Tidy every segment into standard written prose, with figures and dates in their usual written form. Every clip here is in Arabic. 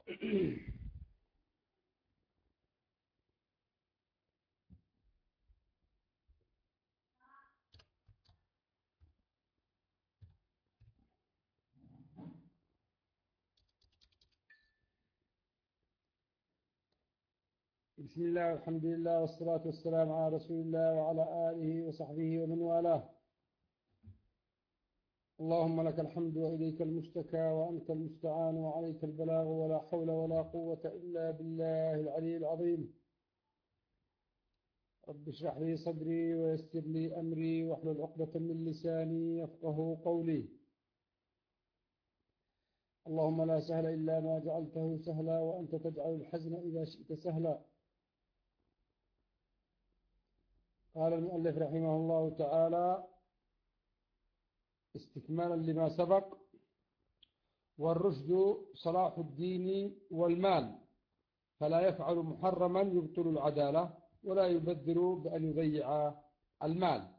بسم الله والحمد لله والصلاة والسلام على رسول الله وعلى آله وصحبه ومن والاه. اللهم لك الحمد وإليك المشتكى وأنت المستعان وعليك البلاغ ولا حول ولا قوة إلا بالله العلي العظيم. رب اشرح لي صدري ويسر لي أمري واحلل عقدة من لساني يفقه قولي. اللهم لا سهل إلا ما جعلته سهلا وأنت تجعل الحزن إذا شئت سهلا. قال المؤلف رحمه الله تعالى استكمالا لما سبق: والرشد صلاح الدين والمال، فلا يفعل محرما يبطل العدالة ولا يبذر بأن يضيع المال.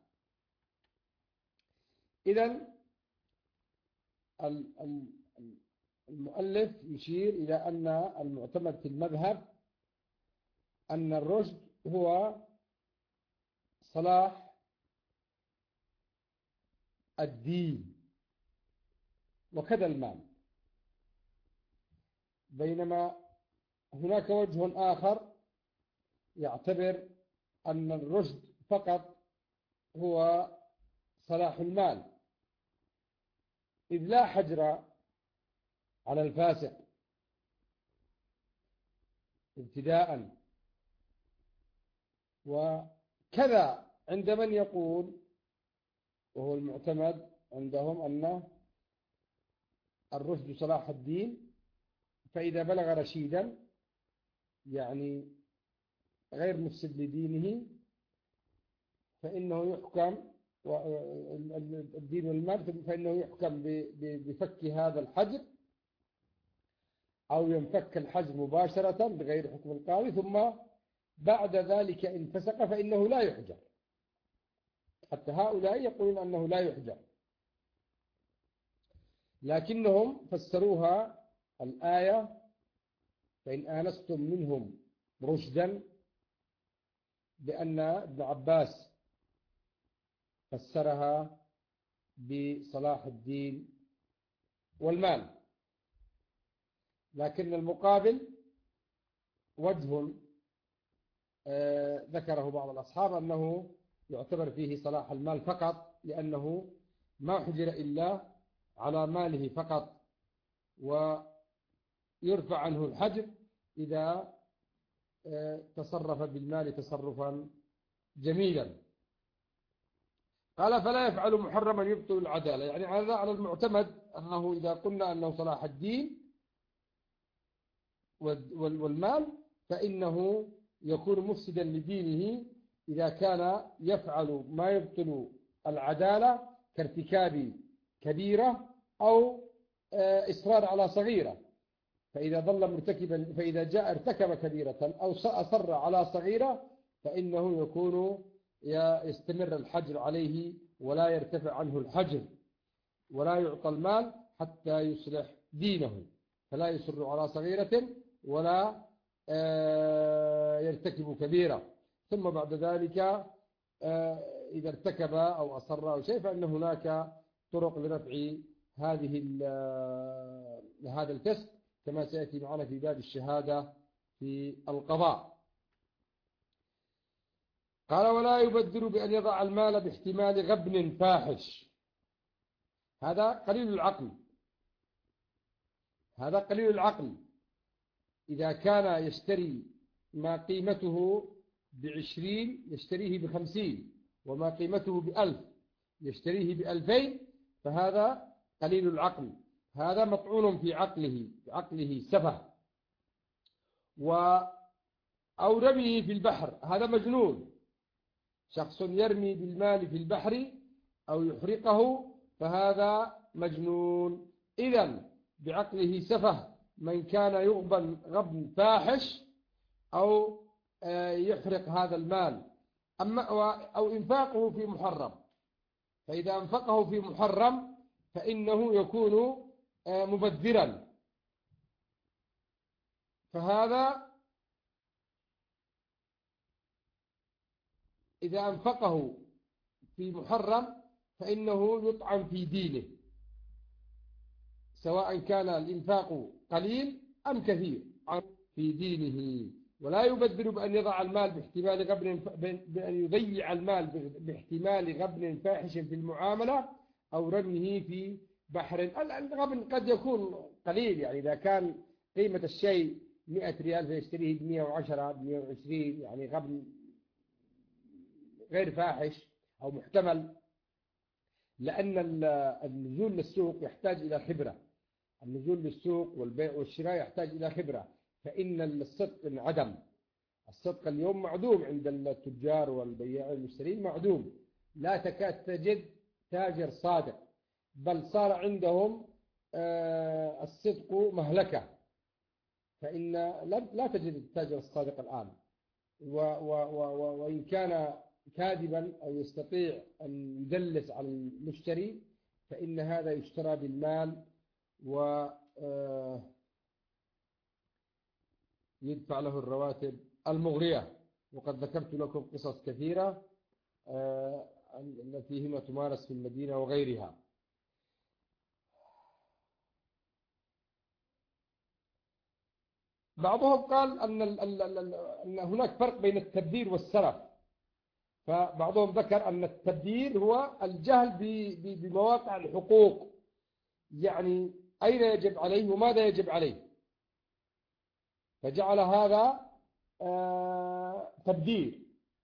إذن المؤلف يشير إلى أن المعتمد في المذهب أن الرشد هو صلاح الدين وكذا المال، بينما هناك وجه آخر يعتبر أن الرشد فقط هو صلاح المال، إذ لا حجر على الفاسق ابتداء. وكذا عند من يقول، وهو المعتمد عندهم، أن الرشد صلاح الدين، فإذا بلغ رشيدا يعني غير مفسد لدينه فإنه يحكم الدين والمال، فإنه يحكم بفك هذا الحجر أو ينفك الحجر مباشرة بغير حكم القاضي، ثم بعد ذلك إن فسق فإنه لا يحجر. حتى هؤلاء يقولون أنه لا يحجر، لكنهم فسروها الآية: فإن آنستم منهم رشدا، بأن ابن عباس فسرها بصلاح الدين والمال. لكن المقابل وجه ذكره بعض الأصحاب أنه يعتبر فيه صلاح المال فقط، لأنه ما حجر إلا على ماله فقط، ويرفع عنه الحجر إذا تصرف بالمال تصرفا جميلا. قال: فلا يفعل محرما يبطل العدالة، يعني هذا على المعتمد أنه إذا قلنا أنه صلاح الدين والمال فإنه يكون مفسدا لدينه إذا كان يفعل ما يبطل العدالة كارتكاب كبيرة أو إصرار على صغيرة. فإذا ظل مرتكبا، فإذا جاء ارتكب كبيرة أو أصر على صغيرة فإنه يكون يستمر الحجر عليه ولا يرتفع عنه الحجر ولا يعطى المال حتى يصلح دينه، فلا يصر على صغيرة ولا يرتكب كبيرة. ثم بعد ذلك إذا ارتكب أو أصر أو شيء فإن هناك طرق لرفع هذا الفسق، كما سيأتي معنا في باب الشهادة في القضاء. قال: ولا يبذر بأن يضع المال باحتمال غبن فاحش. هذا قليل العقل، هذا قليل العقل. إذا كان يشتري ما قيمته ب20 يشتريه ب50، وما قيمته ب1000 يشتريه ب2000، فهذا قليل العقل، هذا مطعون في عقله سفه. أو رميه في البحر، هذا مجنون. شخص يرمي بالمال في البحر أو يحرقه فهذا مجنون. إذن بعقله سفه من كان يغبن غبن فاحش أو يحرق هذا المال، أو إنفاقه في محرم. فإذا أنفقه في محرم فإنه يكون مبذرا. فهذا إذا أنفقه في محرم فإنه يطعن في دينه، سواء كان الإنفاق قليل أم كثير في دينه، ولا يبذر بأن يضع المال بأن يضيع المال باحتمال غبن فاحش في المعاملة أو رميه في بحر. الغبن قد يكون قليل، يعني إذا كان قيمة الشيء 100 ريال فيشتريه ب 110 ب 120، يعني غبن غير فاحش أو محتمل، لأن النزول للسوق يحتاج إلى خبرة. النزول للسوق والبيع والشراء يحتاج إلى خبرة، فإن الصدق انعدم. الصدق اليوم معدوم عند التجار والبياع والمشترين، معدوم، لا تكاد تجد تاجر صادق، بل صار عندهم الصدق مهلكة. فإن لا تجد التاجر الصادق الآن، وإن كان كاذبا أو يستطيع أن يدلس على المشتري فإن هذا يشترى بالمال ويدفع له الرواتب المغرية. وقد ذكرت لكم قصص كثيرة التي هي تمارس في المدينة وغيرها. بعضهم قال أن هناك فرق بين التبذير والسرف، فبعضهم ذكر أن التبذير هو الجهل بمواقع الحقوق، يعني أين يجب عليه وماذا يجب عليه، فجعل هذا تبذير.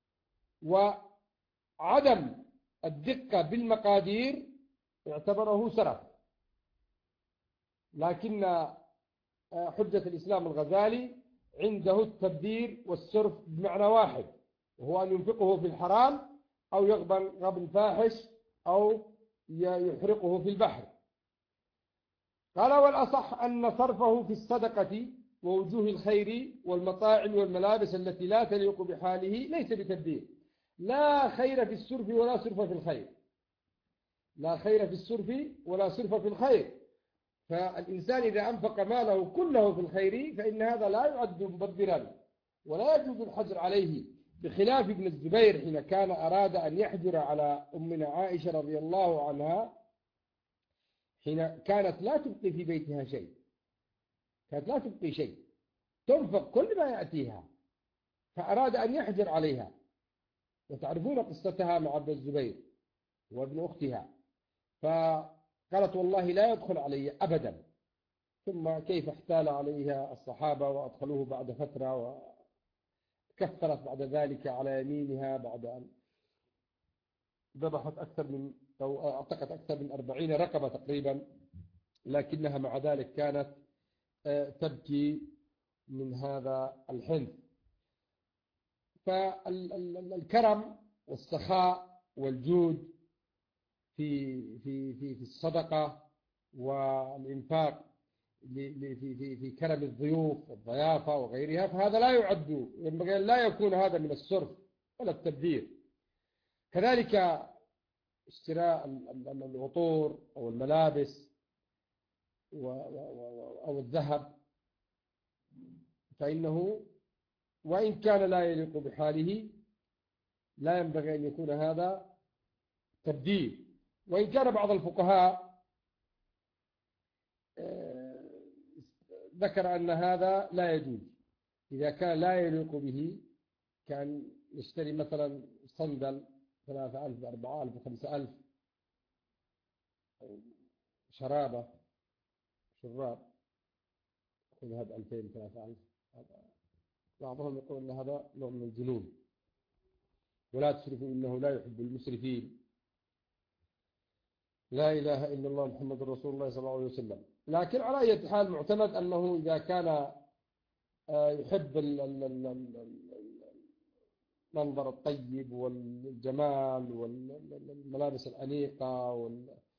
وعدم الدقة بالمقادير اعتبره سرف. لكن حجة الإسلام الغزالي عنده التبذير والسرف بمعنى واحد، وهو أن ينفقه في الحرام أو غبن فاحش أو يحرقه في البحر. قال والأصح أن صرفه في الصدقة ووجوه الخير والمطاعم والملابس التي لا تليق بحاله ليس بتبذير. لا خير في السرف ولا سرف في الخير، لا خير في السرف ولا سرف في الخير. فالإنسان إذا أنفق ماله كله في الخير فإن هذا لا يعد مبذرا ولا يجوز الحجر عليه، بخلاف ابن الزبير حين كان أراد أن يحجر على أمنا عائشة رضي الله عنها، حين كانت لا تبقي في بيتها شيء، كانت لا تبقي شيء، تنفق كل ما يأتيها، فأراد أن يحجر عليها. وتعرفون قصتها مع ابن الزبير وابن أختها، فقالت والله لا يدخل علي أبدا. ثم كيف احتال عليها الصحابة وأدخلوه بعد فترة، وكفرت بعد ذلك على يمينها بعد أن ذبحت أكثر من أو أعتقت أكثر من 40 رقبة تقريبا، لكنها مع ذلك كانت تبكي من هذا الحنث. فالكرم والسخاء والجود في الصدقة والإنفاق في كرم الضيوف والضيافة وغيرها، فهذا لا يعد، ينبغي أن لا يكون هذا من السرف ولا التبذير. كذلك اشتراء العطور أو الملابس أو الذهب، فإنه وإن كان لا يليق بحاله لا ينبغي أن يكون هذا تبذير. وإن كان بعض الفقهاء ذكر أن هذا لا يجوز، إذا كان لا يليق به، كان يشتري مثلا صندل 3000 4000 5000، شراب خذها ب 2000 3000. بعضهم يقول أن هذا نوع من الجنون، ولا تسرفوا إنه لا يحب المسرفين. لا إله إلا الله محمد رسول الله صلى الله عليه وسلم. لكن على أي حال معتمد أنه إذا كان يحب المنظر الطيب والجمال والملابس الأنيقة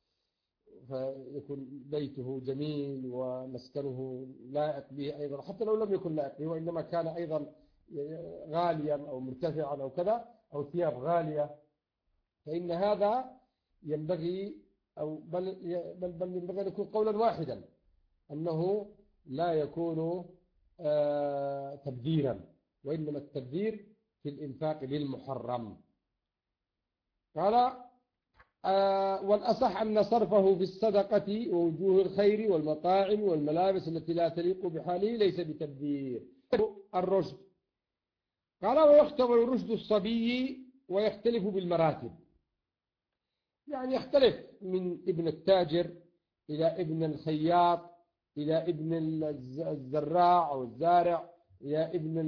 فيكون بيته جميل ومسكنه لائق به أيضا، حتى لو لم يكن لائق به، وإنما كان أيضا غاليا أو مرتفعا أو كذا، أو ثياب غالية، فإن هذا ينبغي بل ينبغي أن يكون قولا واحدا أنه لا يكون تبذيرا، وإنما التبذير في الإنفاق بالمحرم. قال والأصح أن صرفه في الصدقة ووجوه الخير والمطاعم والملابس التي لا تليق بحاله ليس بتبذير. الرشد قال ويختبر رشد الصبي ويختلف بالمراتب، يعني يختلف من ابن التاجر إلى ابن الخياط إلى ابن الزراع أو الزارع إلى ابن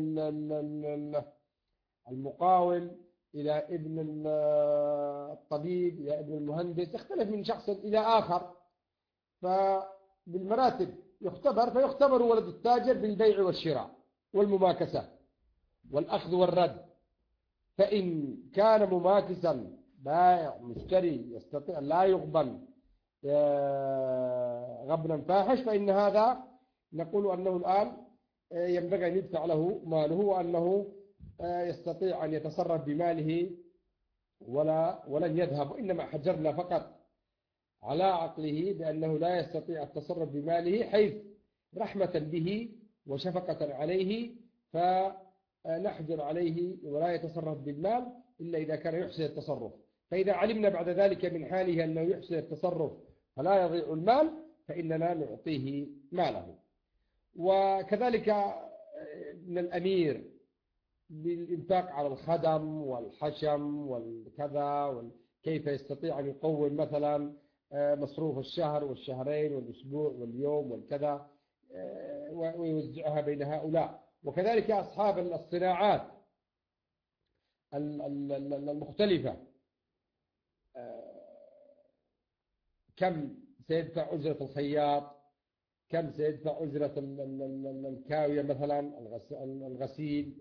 المقاول إلى ابن الطبيب إلى ابن المهندس، يختلف من شخص إلى آخر. فبالمراتب يختبر، فيختبر ولد التاجر بالبيع والشراء والمماكسة والأخذ والرد، فإن كان مماكسا بائع مشتري يستطيع لا يغبن غبنا فاحش، فإن هذا نقول أنه الآن ينبغي أن يدفع له ماله، وأنه يستطيع أن يتصرف بماله ولن يذهب، وإنما حجرنا فقط على عقله بأنه لا يستطيع التصرف بماله، حيث رحمة به وشفقة عليه فنحجر عليه ولا يتصرف بالمال إلا إذا كان يحسن التصرف. فإذا علمنا بعد ذلك من حاله أنه يحسن التصرف فلا يضيع المال فإننا نعطيه ماله. وكذلك من الأمير بالإنفاق على الخدم والحشم والكذا، كيف يستطيع أن يقوم مثلا مصروف الشهر والشهرين والأسبوع واليوم والكذا ويوزعها بين هؤلاء. وكذلك أصحاب الصناعات المختلفة، كم سيدفع أجرة الخياط، كم سيدفع أجرة الكاوية مثلا الغسيل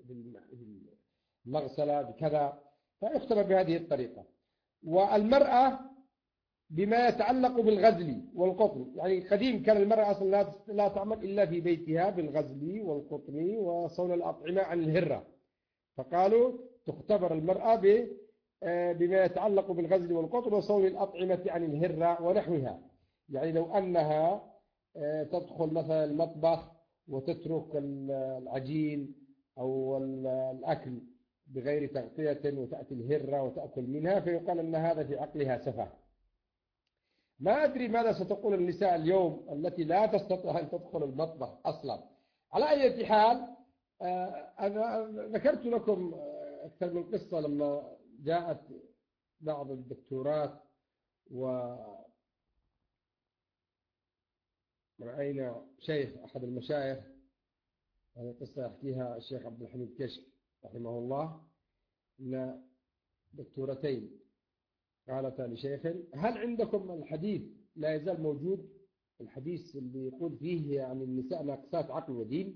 المغسلة بكذا، فيختبر بهذه الطريقة. والمرأة بما يتعلق بالغزل والقطن، يعني قديم كان المرأة أصلا لا تعمل إلا في بيتها بالغزل والقطن وصون الأطعمة عن الهرة، فقالوا تختبر المرأة بما يتعلق بالغزل والقطن وصون الأطعمة عن الهرة ونحوها. يعني لو أنها تدخل مثلا المطبخ وتترك العجين أو الأكل بغير تغطية وتأتي الهرة وتأكل منها، فيقال أن هذا في عقلها سفه. ما أدري ماذا ستقول النساء اليوم التي لا تستطيع أن تدخل المطبخ أصلا. على أي حال أنا ذكرت لكم أكثر من قصة لما جاءت بعض الدكتورات ورأينا شيخ أحد المشايخ، هذه قصة يحكيها الشيخ عبد الحميد كشك رحمه الله، أن دكتورتين قالتا لشيخ هل عندكم الحديث لا يزال موجود، الحديث اللي يقول فيه عن النساء ناقصات عقل ودين؟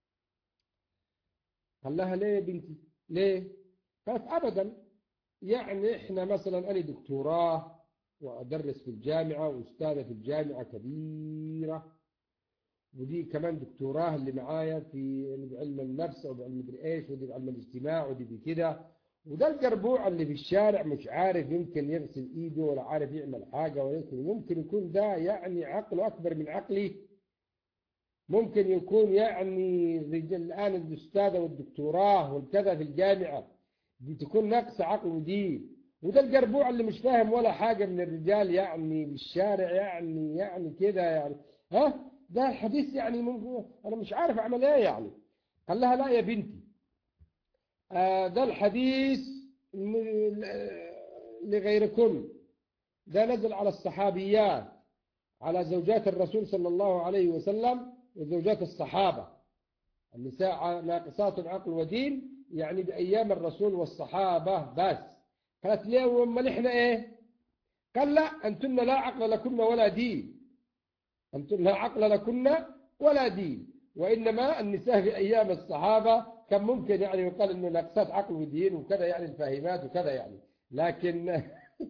قال لها ليه يا بنتي ليه؟ قالت أبدا، يعني إحنا مثلا أنا دكتوراه وأدرس في الجامعة وأستاذة في الجامعة كبيرة، ودي كمان دكتوراه اللي معايا في علم النفس أو بعلم مدري إيش، ودي بعلم الاجتماع، ودي بكده، وده القربوع اللي في الشارع مش عارف يمكن يغسل إيده ولا عارف يعمل حاجة، ولا ممكن يكون ده يعني عقله أكبر من عقلي، ممكن يكون يعني الآن الأستاذة والدكتوراه والكذا في الجامعة دي تكون ناقصة عقل ودين، وده القربوع اللي مش فاهم ولا حاجة من الرجال يعني بالشارع يعني كده يعني ده الحديث يعني أنا مش عارف أعمل إيه يعني. قال لها لا يا بنتي، ده الحديث لغيركم، ده نزل على الصحابيات، على زوجات الرسول صلى الله عليه وسلم وزوجات الصحابة، النساء ناقصات عقل ودين يعني بأيام الرسول والصحابة بس. قالت ليه وما نحن إيه؟ قال لا، أنتن لا عقل لكن ولا دين، أنتن لا عقل لكن ولا دين، وإنما النساء في أيام الصحابة كان ممكن يعني يقال إنه ناقصات عقل ودين وكذا يعني الفاهمات وكذا يعني، لكن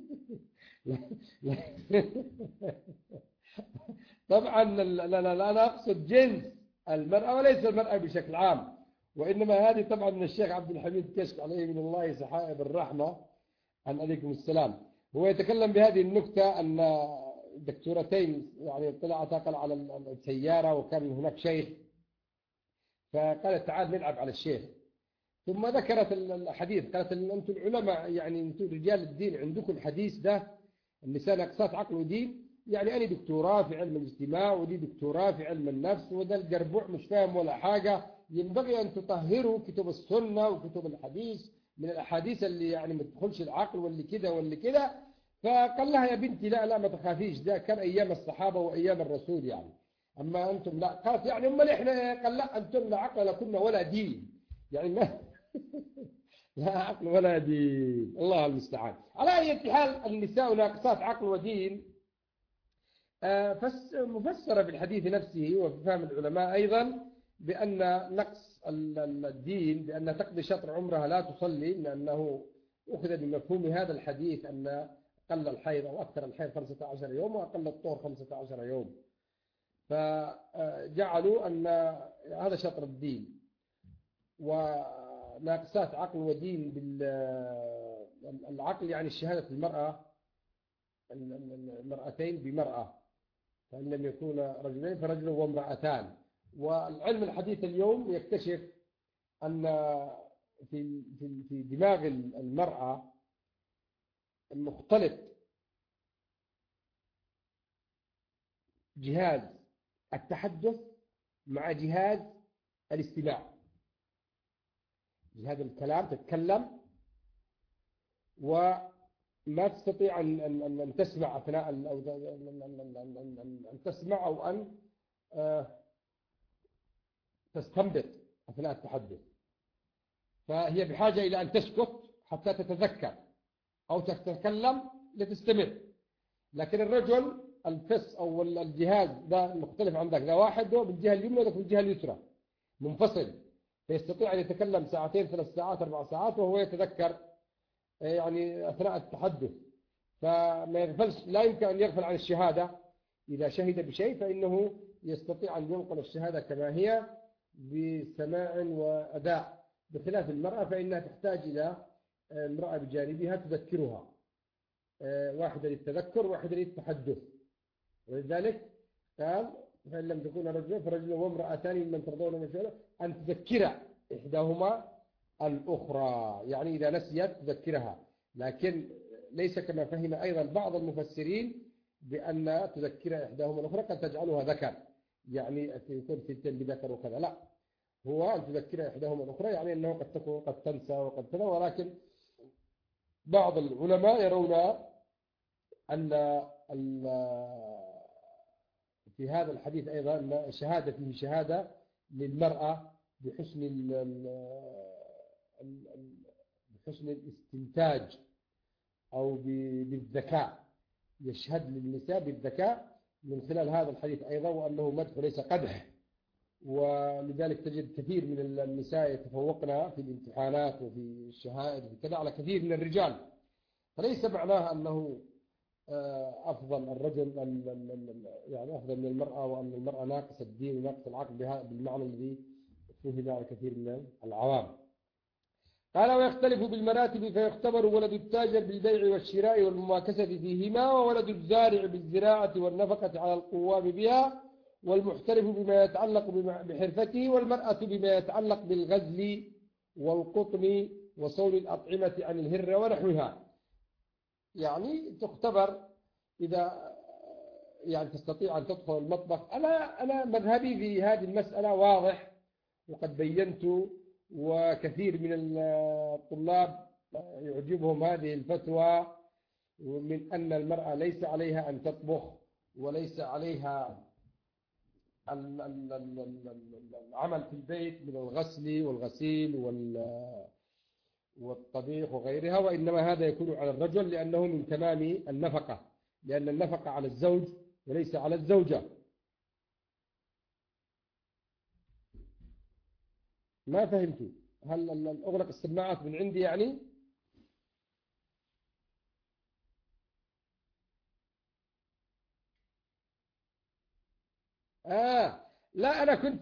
طبعا لا أنا أقصد جنس المرأة وليس المرأة بشكل عام، وإنما هذه طبعا من الشيخ عبد الحميد كشك عليه من الله سحائب الرحمة عن عليكم السلام. هو يتكلم بهذه النكتة أن دكتورتين يعني طلعتا على السيارة، وكان هناك شيخ فقالت تعال نلعب على الشيخ. ثم ذكرت الحديث، قالت إن أنتم العلماء يعني أنتم رجال الدين عندكم الحديث ده النساء ناقصات عقل ودين، يعني أنا دكتوراه في علم الاجتماع ودي دكتوراه في علم النفس وده الجربوع مش فاهم ولا حاجة، ينبغي أن تطهروا كتب السنة وكتب الحديث من الأحاديث اللي يعني ما تدخلش العقل واللي كده واللي كده. فقال لها يا بنتي لا ما تخافيش، ده كان أيام الصحابة وأيام الرسول يعني، أما أنتم لا. قالت يعني أمال إحنا؟ قال لا أنتم لا عقل لكن ولا دين، يعني ما لا عقل ولا دين، الله المستعان. على أي حال النساء ناقصات عقل ودين مفسرة في الحديث نفسه وفي فهم العلماء أيضا بأن نقص الدين بأن تقضي شطر عمرها لا تصلي، لأنه أخذ بمفهوم هذا الحديث أن أقل الحيض أو أكثر الحيض 15 يوم وأقل الطهر 15 يوم، فجعلوا أن هذا شطر الدين. وناقصات عقل ودين بالعقل يعني شهادة المرأتين بمرأة، فإن لم يكون رجلين فرجل وامرأتان. والعلم الحديث اليوم يكتشف أن في دماغ المرأة مختلط جهاز التحدث مع جهاز الاستماع، جهاز الكلام تتكلم وما تستطيع أن تسمع أثناء أن تسمع أو أن تستنبط أثناء التحدث، فهي بحاجة إلى أن تسكت حتى تتذكر أو تتكلم لتستمع. لكن الرجل الفص أو الجهاز ده مختلف عن ذاك، ده واحد ده بالجهة اليمنى وده بالجهة اليسرى منفصل، فيستطيع أن يتكلم ساعتين 3 ساعات 4 ساعات وهو يتذكر يعني أثناء التحدث. فما يغفلش، لا يمكن أن يغفل عن الشهادة، إذا شهد بشيء فإنه يستطيع أن ينقل الشهادة كما هي بسماع وأداء، بخلاف المرأة فإنها تحتاج إلى امرأة بجانبها تذكرها، واحدة للتذكر واحدة للتحدث. ولذلك قال فإن لم تكون رجلا فرجل وامرأتان ممن ترضون من شأنه أن تذكر إحداهما الأخرى، يعني إذا نسيت تذكرها. لكن ليس كما فهم أيضا بعض المفسرين بأن تذكر إحداهما الأخرى قد تجعلها ذكر، يعني يكون في التن بذكر وكذا، لا، هو أن تذكر إحداهما الأخرى يعني أنه قد تكون قد تنسى وقد كذا. ولكن بعض العلماء يرون أن في هذا الحديث أيضا أن شهادة فيه شهادة للمرأة بحسن الاستنتاج أو بالذكاء، يشهد للنساء بالذكاء من خلال هذا الحديث أيضا، وأنه مدح وليس قدح. ولذلك تجد كثير من النساء يتفوقن في الامتحانات وفي الشهائد وكذا على كثير من الرجال، فليس معناها أنه أفضل الرجل يعني أفضل من المرأة، وأن المرأة ناقص الدين وناقص العقل بالمعنى الذي فهم على كثير من العوام. قال ويختلف بالمراتب فيختبر ولد التاجر بالبيع والشراء والمماكسة فيهما، وولد الزارع بالزراعة والنفقة على القوام بها، والمحترف بما يتعلق بحرفته، والمرأة بما يتعلق بالغزل والقطن وصول الأطعمة عن الهرة ونحوها. يعني تختبر إذا يعني تستطيع أن تدخل المطبخ. أنا مذهبي في هذه المسألة واضح وقد بينت، وكثير من الطلاب يعجبهم هذه الفتوى من أن المرأة ليس عليها أن تطبخ وليس عليها العمل في البيت من الغسل والغسيل والطبيخ وغيرها، وإنما هذا يكون على الرجل لأنه من تمام النفقة، لأن النفقة على الزوج وليس على الزوجة. ما فهمتوا؟ هل أغلق السماعات من عندي يعني؟ لا أنا كنت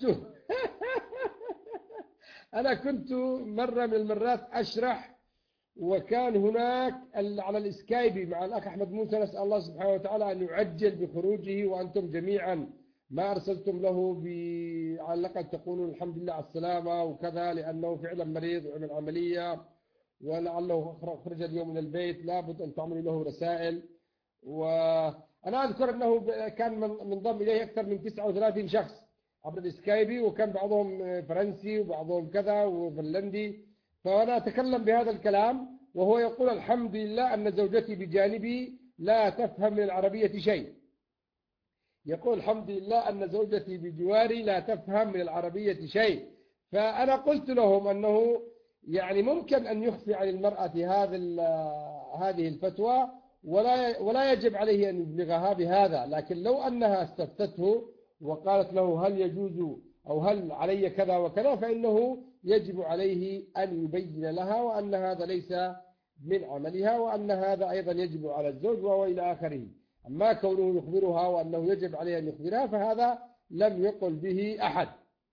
أنا كنت مرة من المرات أشرح، وكان هناك على الإسكايبي مع الأخ أحمد موسى، نسأل الله سبحانه وتعالى أن يعجل بخروجه وأنتم جميعا ما أرسلتم له على الأقل تقولون الحمد لله على السلامة وكذا، لأنه فعلا مريض وعمل عملية ولعله خرج اليوم من البيت، لابد أن تعملوا له رسائل. وأنا أذكر أنه كان منضم إليه أكثر من 39 شخص عبر السكايبي، وكان بعضهم فرنسي وبعضهم كذا وفنلندي. فأنا أتكلم بهذا الكلام وهو يقول الحمد لله أن زوجتي بجانبي لا تفهم من العربية شيء. يقول الحمد لله أن زوجتي بجواري لا تفهم من العربية شيء. فأنا قلت لهم أنه يعني ممكن أن يخفي عن المرأة هذه الفتوى، ولا يجب عليه أن يبلغها بهذا، لكن لو أنها استفتته وقالت له هل يجوز أو هل علي كذا وكذا، فإنه يجب عليه أن يبين لها وأن هذا ليس من عملها، وأن هذا أيضا يجب على الزوج وإلى آخره. أما كونه يخبرها وأنه يجب عليه أن يخبرها فهذا لم يقل به أحد.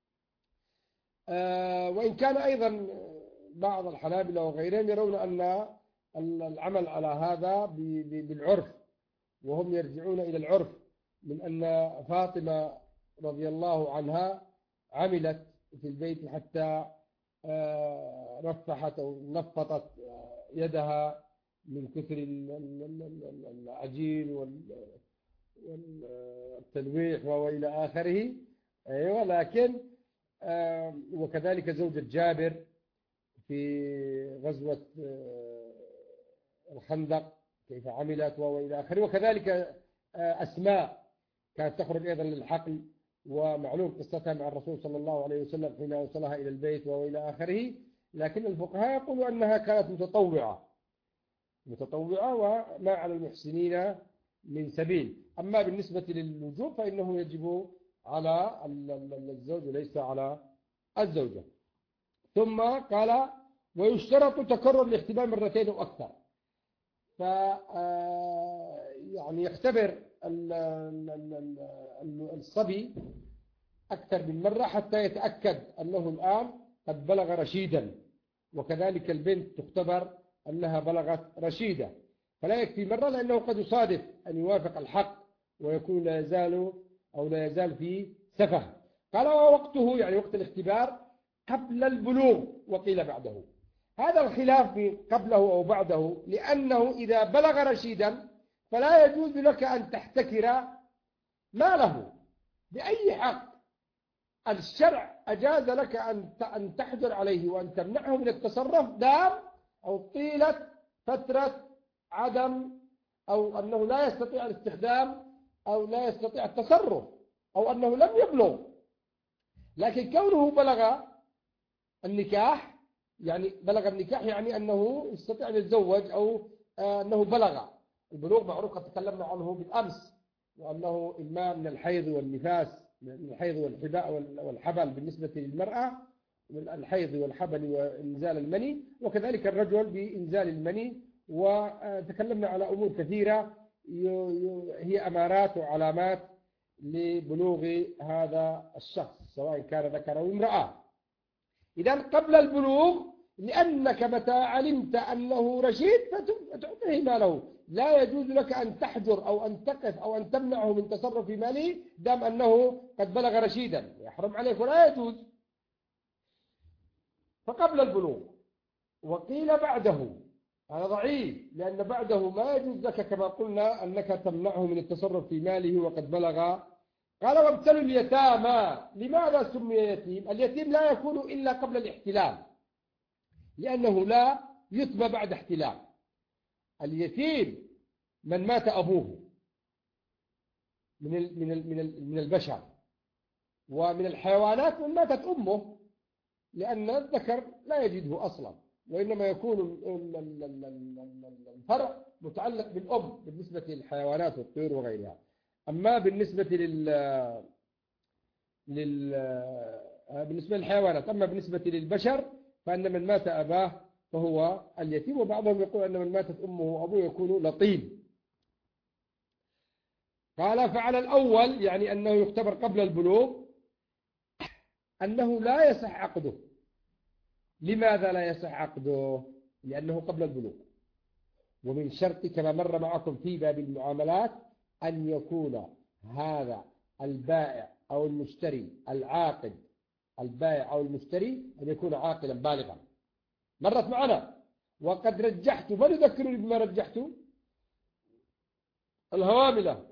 وإن كان أيضا بعض الحنابلة وغيرهم يرون أن العمل على هذا بالعرف، وهم يرجعون إلى العرف من أن فاطمة رضي الله عنها عملت في البيت حتى رفحت أو نفطت يدها من كثر العجين والتلويح وإلى آخره. أيوة، لكن وكذلك زوجة جابر في غزوة الخندق كيف عملت وإلى آخره. وكذلك أسماء كانت تخرج أيضا للحقل، ومعلوم قصتها مع الرسول صلى الله عليه وسلم حين وصلها إلى البيت وإلى آخره. لكن الفقهاء يقولوا أنها كانت متطوعة وما على المحسنين من سبيل. أما بالنسبة للوجوب فإنه يجب على الزوج وليس على الزوجة. ثم قال ويشترط تكرر الاختبار مرتين وأكثر. يعني يختبر الصبي أكثر من مرة حتى يتأكد أنه الآن قد بلغ رشيدا، وكذلك البنت تختبر أنها بلغت رشيدة. فلا يكفي مرة، لأنه قد يصادف أن يوافق الحق ويكون لا يزال في سفه. قال ووقته يعني وقت الاختبار قبل البلوغ وقيل بعده. هذا الخلاف في قبله أو بعده، لأنه إذا بلغ رشيدا فلا يجوز لك أن تحتكر ماله بأي حق. الشرع أجاز لك أن تحجر عليه وأن تمنعه من التصرف دام أو طيلة فترة عدم، أو أنه لا يستطيع الاستخدام أو لا يستطيع التصرف أو أنه لم يبلغ. لكن كونه بلغ النكاح يعني أنه يستطيع أن يتزوج، أو أنه بلغ البلوغ. معروف قد تكلمنا عنه بالأمس، وأنه إما من الحيض والنفاس، من الحيض والحبل بالنسبة للمرأة، من الحيض والحبل وإنزال المني، وكذلك الرجل بإنزال المني. وتكلمنا على أمور كثيرة هي أمارات وعلامات لبلوغ هذا الشخص سواء كان ذكر أو امرأة. إذن قبل البلوغ، لأنك متى علمت أنه رشيد فتعطيه ماله. لا يجوز لك أن تحجر أو أن تقف أو أن تمنعه من تصرف ماله دام أنه قد بلغ رشيدا، يحرم عليك ولا يجوز. فقبل البلوغ. وقيل بعده، هذا ضعيف، لأن بعده ما يجوز لك كما قلنا أنك تمنعه من التصرف في ماله وقد بلغ. قال وابتلوا اليتامى. لماذا سمي يتيم؟ اليتيم لا يكون إلا قبل الاحتلام، لأنه لا يتبى بعد احتلام. اليتيم من مات أبوه من البشر، ومن الحيوانات من ماتت أمه، لأن الذكر لا يجده أصلا، وإنما يكون الفرع متعلق بالأم بالنسبة للحيوانات والطيور وغيرها. أما بالنسبة بالنسبة للحيوانات، أما بالنسبة للبشر فأن من مات أباه فهو اليتيم. وبعضهم يقول أن من ماتت أمه وأبوه يكون لطيم. قال فعلى الأول يعني أنه يختبر قبل البلوغ أنه لا يصح عقده. لماذا لا يصح عقده؟ لأنه قبل البلوغ. ومن شرط كما مر معكم في باب المعاملات أن يكون هذا البائع أو المشتري العاقد، البائع أو المشتري أن يكون عاقلا بالغا. مرت معنا. وقد رجحت، من يذكرني بما رجحت؟ الهواملة.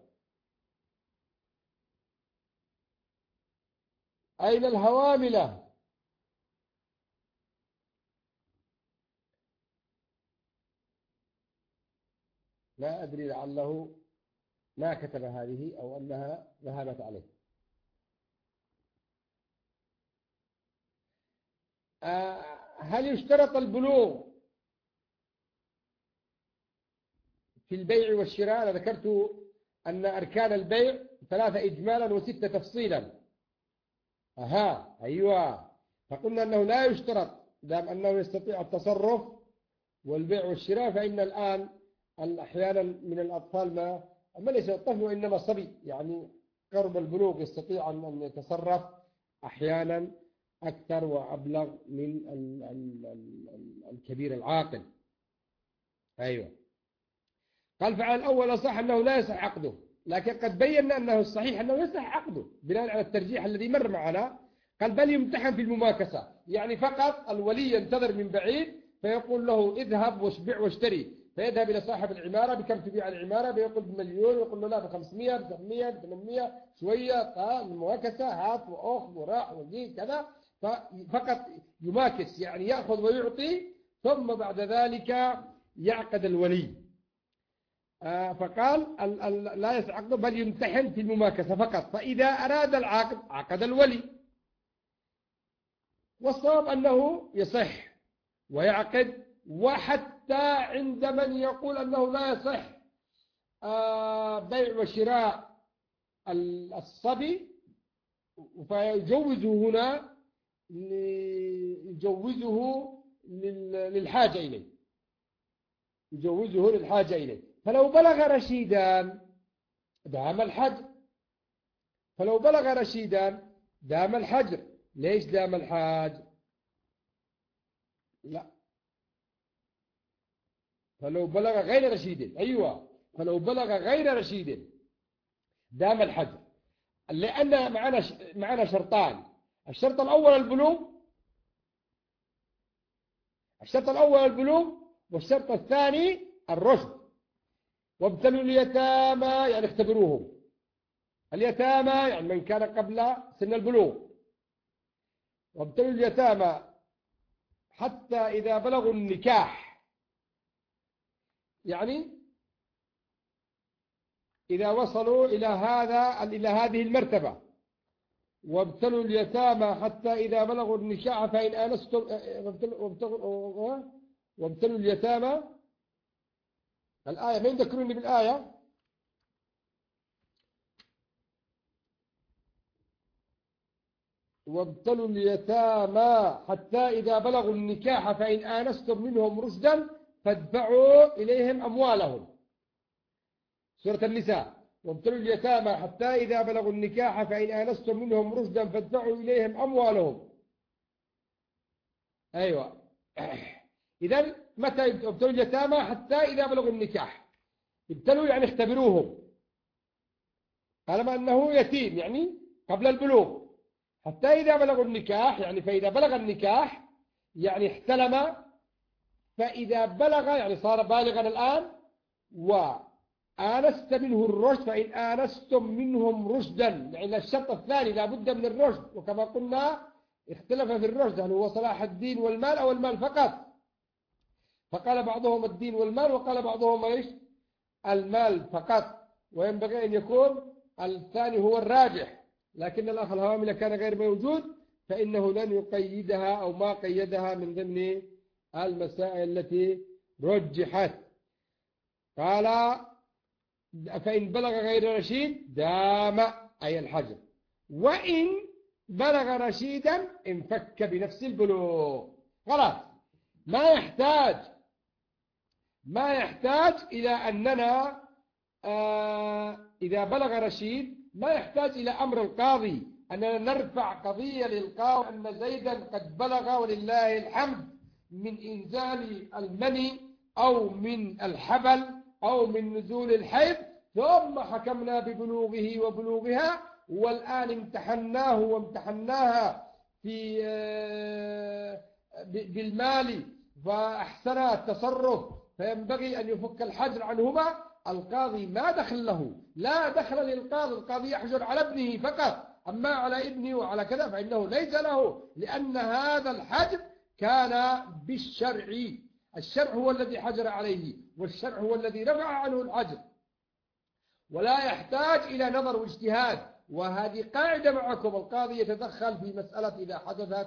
أين الهواملة؟ لا أدري، لعله ما كتب هذه أو أنها ذهبت عليه. هل يشترط البلوغ في البيع والشراء؟ أنا ذكرت أن أركان البيع 3 إجمالا و6 تفصيلا. أيوة. فقلنا أنه لا يشترط دام أنه يستطيع التصرف والبيع والشراء. فإن الآن أحيانا من الأطفال ما ليس الطفل وإنما الصبي، يعني قرب البلوغ يستطيع أن يتصرف أحيانا أكثر وأبلغ من الكبير العاقل. أيوة. قال فعلى الأول صح أنه لا يصح عقده، لكن قد بينا أنه الصحيح أنه يصح عقده بناء على الترجيح الذي مر معنا. قال بل يمتحن في المماكسة، يعني فقط الولي ينتظر من بعيد فيقول له اذهب واشبع واشتري، فيذهب إلى صاحب العمارة، بكم تبيع العمارة؟ بيقول بمليون، يقول له لا ب500 ب700 ب800 شوية. المماكسة هات وأخذ وراح وجي كذا. فقط يماكس، يعني يأخذ ويعطي، ثم بعد ذلك يعقد الولي. فقال لا يصح بل يمتحن في المماكسة فقط، فإذا أراد العقد عقد الولي. والصواب أنه يصح ويعقد. وحتى عند من يقول أنه لا يصح بيع وشراء الصبي، فيجوزه هنا، يجوزه للحاجة إليه، يجوزه للحاجة إليه. فلو بلغ رشيدا دام الحجر، فلو بلغ رشيدا دام الحجر. ليش دام الحجر؟ لا، فلو بلغ غير رشيد. أيوة، فلو بلغ غير رشيد دام الحجر، لأن معنا شرطان. الشرط الأول البلوغ، الشرط الأول البلوغ، والشرط الثاني الرشد. وابتلوا اليتامى، يعني اختبروهم. اليتامى يعني من كان قبل سن البلوغ. وابتلوا اليتامى حتى إذا بلغوا النكاح، يعني إذا وصلوا إلى هذه المرتبة. وابتلوا اليتامى حتى إذا بلغوا النكاح فإن آنستم. وابتلوا اليتامى، الآية ما يذكروني بالآية. وابتلوا اليتامى حتى إذا بلغوا النكاح فإن آنستم منهم رشدا فادفعوا إليهم أموالهم. سورة النساء. وابتلوا اليتامى حتى إذا بلغوا النكاح فإن آنستم منهم رشدا فادفعوا إليهم أموالهم. أيوة. إذن متى ابتلوا اليتامى؟ حتى إذا بلغوا النكاح. ابتلوا يعني اختبروهم، طالما أنه يتيم يعني قبل البلوغ. حتى إذا بلغوا النكاح يعني فإذا بلغ النكاح يعني احتلم، فإذا بلغ يعني صار بالغا الآن. وآنست منه الرشد، فإن آنستم منهم رشدا، يعني الشرط الثاني لا بد من الرشد. وكما قلنا اختلف في الرشد، هل هو صلاح الدين والمال أو المال فقط؟ فقال بعضهم الدين والمال، وقال بعضهم ايش؟ المال فقط. وينبغي أن يكون الثاني هو الراجح، لكن الأخ الهوامل كان غير موجود، فإنه لن يقيدها أو ما قيدها من ضمن المسائل التي رجحت. قال فإن بلغ غير رشيد دام أي الحجر، وإن بلغ رشيدا انفك بنفس البلوغ. خلاص، ما يحتاج إلى أننا إذا بلغ رشيد ما يحتاج إلى أمر القاضي أننا نرفع قضية للقاضي أن زيدا قد بلغ ولله الحمد من إنزال المني أو من الحبل أو من نزول الحيض، ثم حكمنا ببلوغه وبلوغها والآن امتحناه وامتحناها بالمال فأحسن التصرف فينبغي أن يفك الحجر عنهما، القاضي ما دخل له، لا دخل للقاضي، القاضي يحجر على ابنه فقط، أما على ابنه وعلى كذا فإنه ليس له، لأن هذا الحجر كان بالشرع، الشرع هو الذي حجر عليه، والشرع هو الذي رفع عنه الحجر، ولا يحتاج إلى نظر واجتهاد. وهذه قاعدة معكم، القاضي يتدخل في مسألة إذا حدثت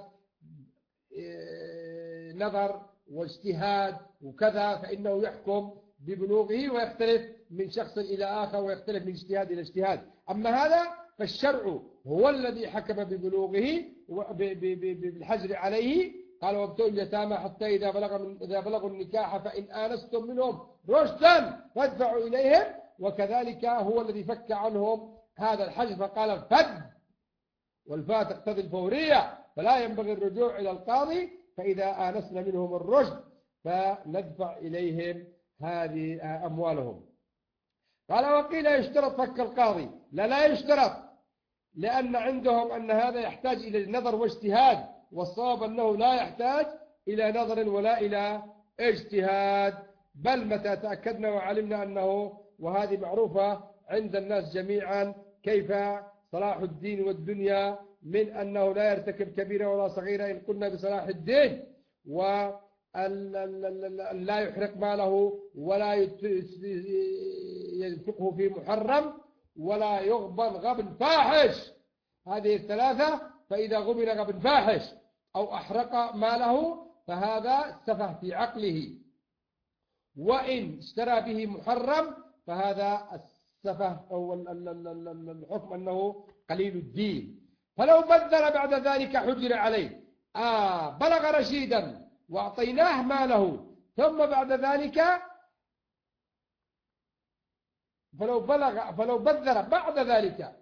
نظر واجتهاد وكذا فإنه يحكم ببلوغه، ويختلف من شخص إلى آخر ويختلف من اجتهاد إلى اجتهاد. أما هذا فالشرع هو الذي حكم ببلوغه بالحجر عليه، قال وابتلوا اليتامى حتى إذا بلغوا النكاح فإن آنستم منهم رشدا فادفعوا إليهم، وكذلك هو الذي فك عنهم هذا الحجر فقال فد، والفاء تقتضي الفورية، فلا ينبغي الرجوع إلى القاضي، فإذا آنسنا منهم الرشد فندفع إليهم هذه أموالهم. قال وقيل يشترط فك القاضي، لا يشترط، لأن عندهم أن هذا يحتاج إلى نظر واجتهاد، والصواب أنه لا يحتاج إلى نظر ولا إلى اجتهاد، بل متى تأكدنا وعلمنا أنه، وهذه معروفة عند الناس جميعا، كيف صلاح الدين والدنيا من أنه لا يرتكب كبيرة ولا صغيرة إن قلنا بصلاح الدين، ولا يحرق ماله ولا ينفقه في محرم ولا يغبن غبن فاحش، هذه الثلاثة. فإذا غبن غبن فاحش أو أحرق ماله فهذا سفه في عقله، وإن اشترى به محرم فهذا السفه أو الحكم أنه قليل الدين. فلو بذل بعد ذلك حجر عليه، بلغ رشيدا وأعطيناه ماله، ثم بعد ذلك فلو بذل بعد ذلك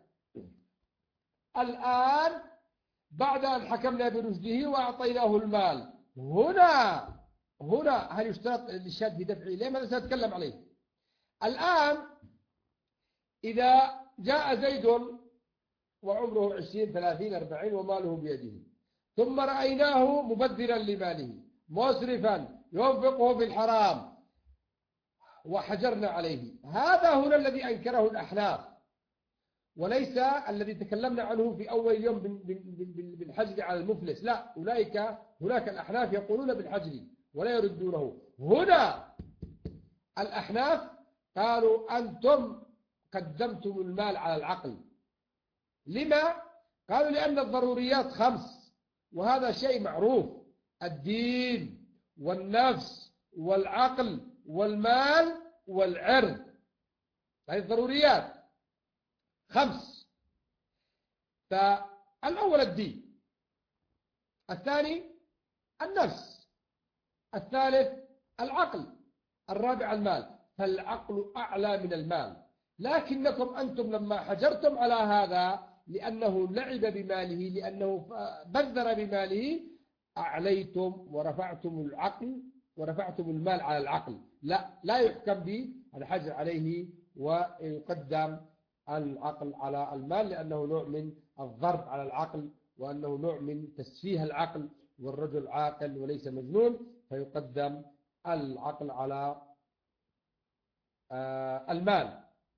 الآن بعد أن حكمنا برشده وأعطيناه المال، هنا هل يشترط للشهادة في دفعه إليه؟ ماذا سنتكلم عليه الآن. إذا جاء زيد وعمره 20 30 40 وماله بيده، ثم رأيناه مبذرا لماله مسرفا ينفقه في الحرام وحجرنا عليه، هذا هنا الذي أنكره الأحناف، وليس الذي تكلمنا عنه في أول يوم بالحجر على المفلس، لا، أولئك هناك الأحناف يقولون بالحجر ولا يردونه. هنا الأحناف قالوا أنتم قدمتم المال على العقل. لما؟ قالوا لأن الضروريات 5، وهذا شيء معروف، الدين والنفس والعقل والمال والعرض، هذه الضروريات 5. فالأول الدين، الثاني النفس، الثالث العقل، الرابع المال، فالعقل أعلى من المال. لكنكم أنتم لما حجرتم على هذا لأنه لعب بماله، لأنه بذر بماله، أعليتم ورفعتم العقل ورفعتم المال على العقل. لا يحكم بالحجر عليه ويقدم العقل على المال، لأنه نوع من الضرب على العقل، وأنه نوع من تسفيه العقل، والرجل عاقل وليس مجنون، فيقدم العقل على المال.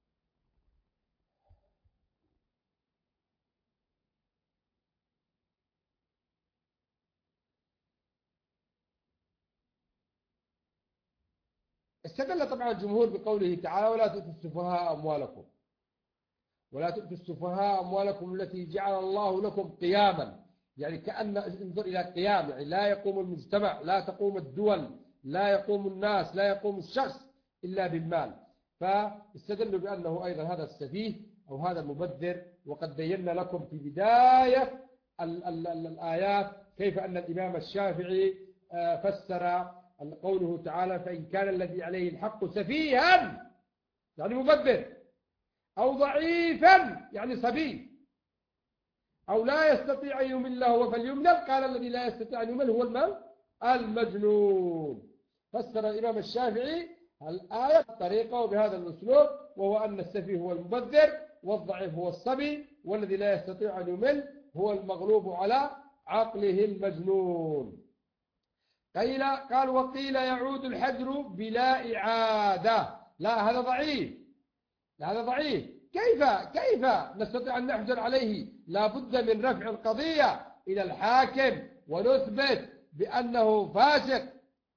استدل طبعا الجمهور بقوله تعالى ولا تؤتوا السفهاء أموالكم، ولا تؤتوا السفهاء أموالكم التي جعل الله لكم قياما، يعني كأن انظر إلى قيام، يعني لا يقوم المجتمع، لا تقوم الدول، لا يقوم الناس، لا يقوم الشخص إلا بالمال. فاستدلوا بأنه أيضا هذا السفيه أو هذا المبذر. وقد بينا لكم في بداية الآيات كيف أن الإمام الشافعي فسر قوله تعالى فإن كان الذي عليه الحق سفيها يعني مبذر، أو ضعيفا يعني صبي، أو لا يستطيع أن يمل هو فليملل، قال الذي لا يستطيع أن يمل هو المجنون. فسر الإمام الشافعي الآية بطريقة وبهذا الأسلوب، وهو أن السفيه هو المبذر، والضعيف هو الصبي، والذي لا يستطيع أن يمل هو المغلوب على عقله المجنون. قال وقيل يعود الحجر بلا إعادة. لا هذا ضعيف، لا هذا ضعيف. كيف نستطيع أن نحجر عليه؟ لا بد من رفع القضية إلى الحاكم ونثبت بأنه فاسق.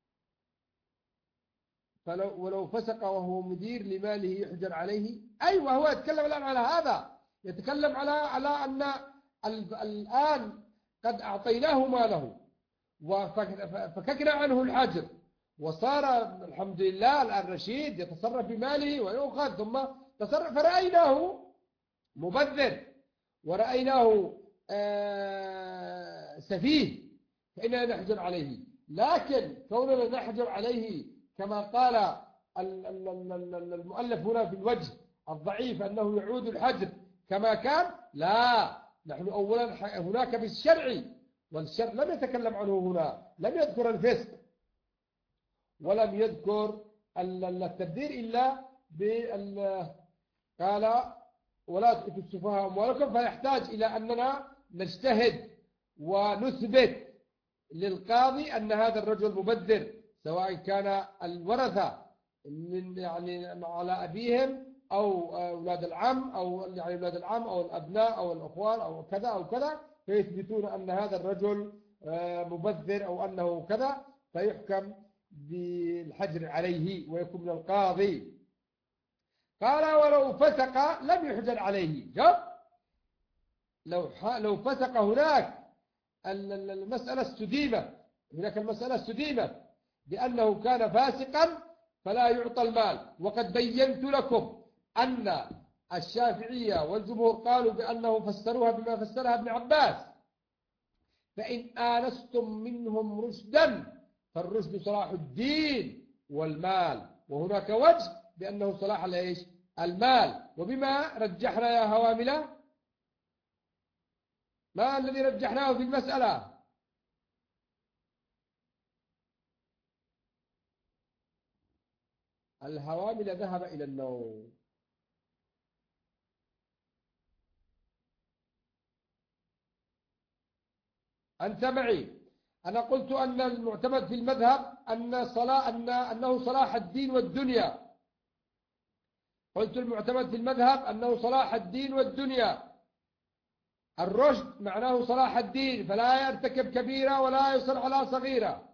ولو فسق وهو مدير لماله يحجر عليه. أيوة، هو يتكلم الآن على هذا، يتكلم على أن الآن قد أعطيناه ماله وفككنا عنه الحجر، وصار الحمد لله الآن رشيد يتصرف بماله ويؤخذ، ثم تصرف فرأيناه مبذر ورأيناه سفيه، فإننا نحجر عليه. لكن كوننا نحجر عليه كما قال المؤلف هنا في الوجه الضعيف أنه يعود الحجر كما كان، لا، نحن أولا هناك بالشرع، والشرع لم يتكلم عنه هنا، لم يذكر الفسق ولم يذكر التبذير إلا قال ولا تؤتوا السفهاء أموالكم، فيحتاج إلى أننا نجتهد ونثبت للقاضي أن هذا الرجل مبذر، سواء كان الورثة من يعني على أبيهم أو أولاد العم أو يعني أولاد العم أو الأبناء أو الأخوان أو كذا أو كذا، فيثبتون أن هذا الرجل مبذر أو أنه كذا، فيحكم بالحجر عليه ويكون من القاضي. قال ولو فسق لم يحجر عليه. لو فسق هناك المسألة استديمت، هناك المسألة استديمت بأنه كان فاسقا فلا يعطى المال. وقد بينت لكم أن الشافعية والجمهور قالوا بأنه فسروها بما فسرها ابن عباس: فإن آنستم منهم رشدا فالرشد صلاح الدين والمال. وهناك وجه بأنه صلاح المال. وبما رجحنا يا هواملة؟ ما الذي رجحناه في المسألة؟ الهوامل ذهب إلى النوم. أنت معي؟ أنا قلت أن المعتمد في المذهب أنه صلاح الدين والدنيا. قلت المعتمد في المذهب أنه صلاح الدين والدنيا. الرشد معناه صلاح الدين، فلا يرتكب كبيرة ولا يصر على صغيرة،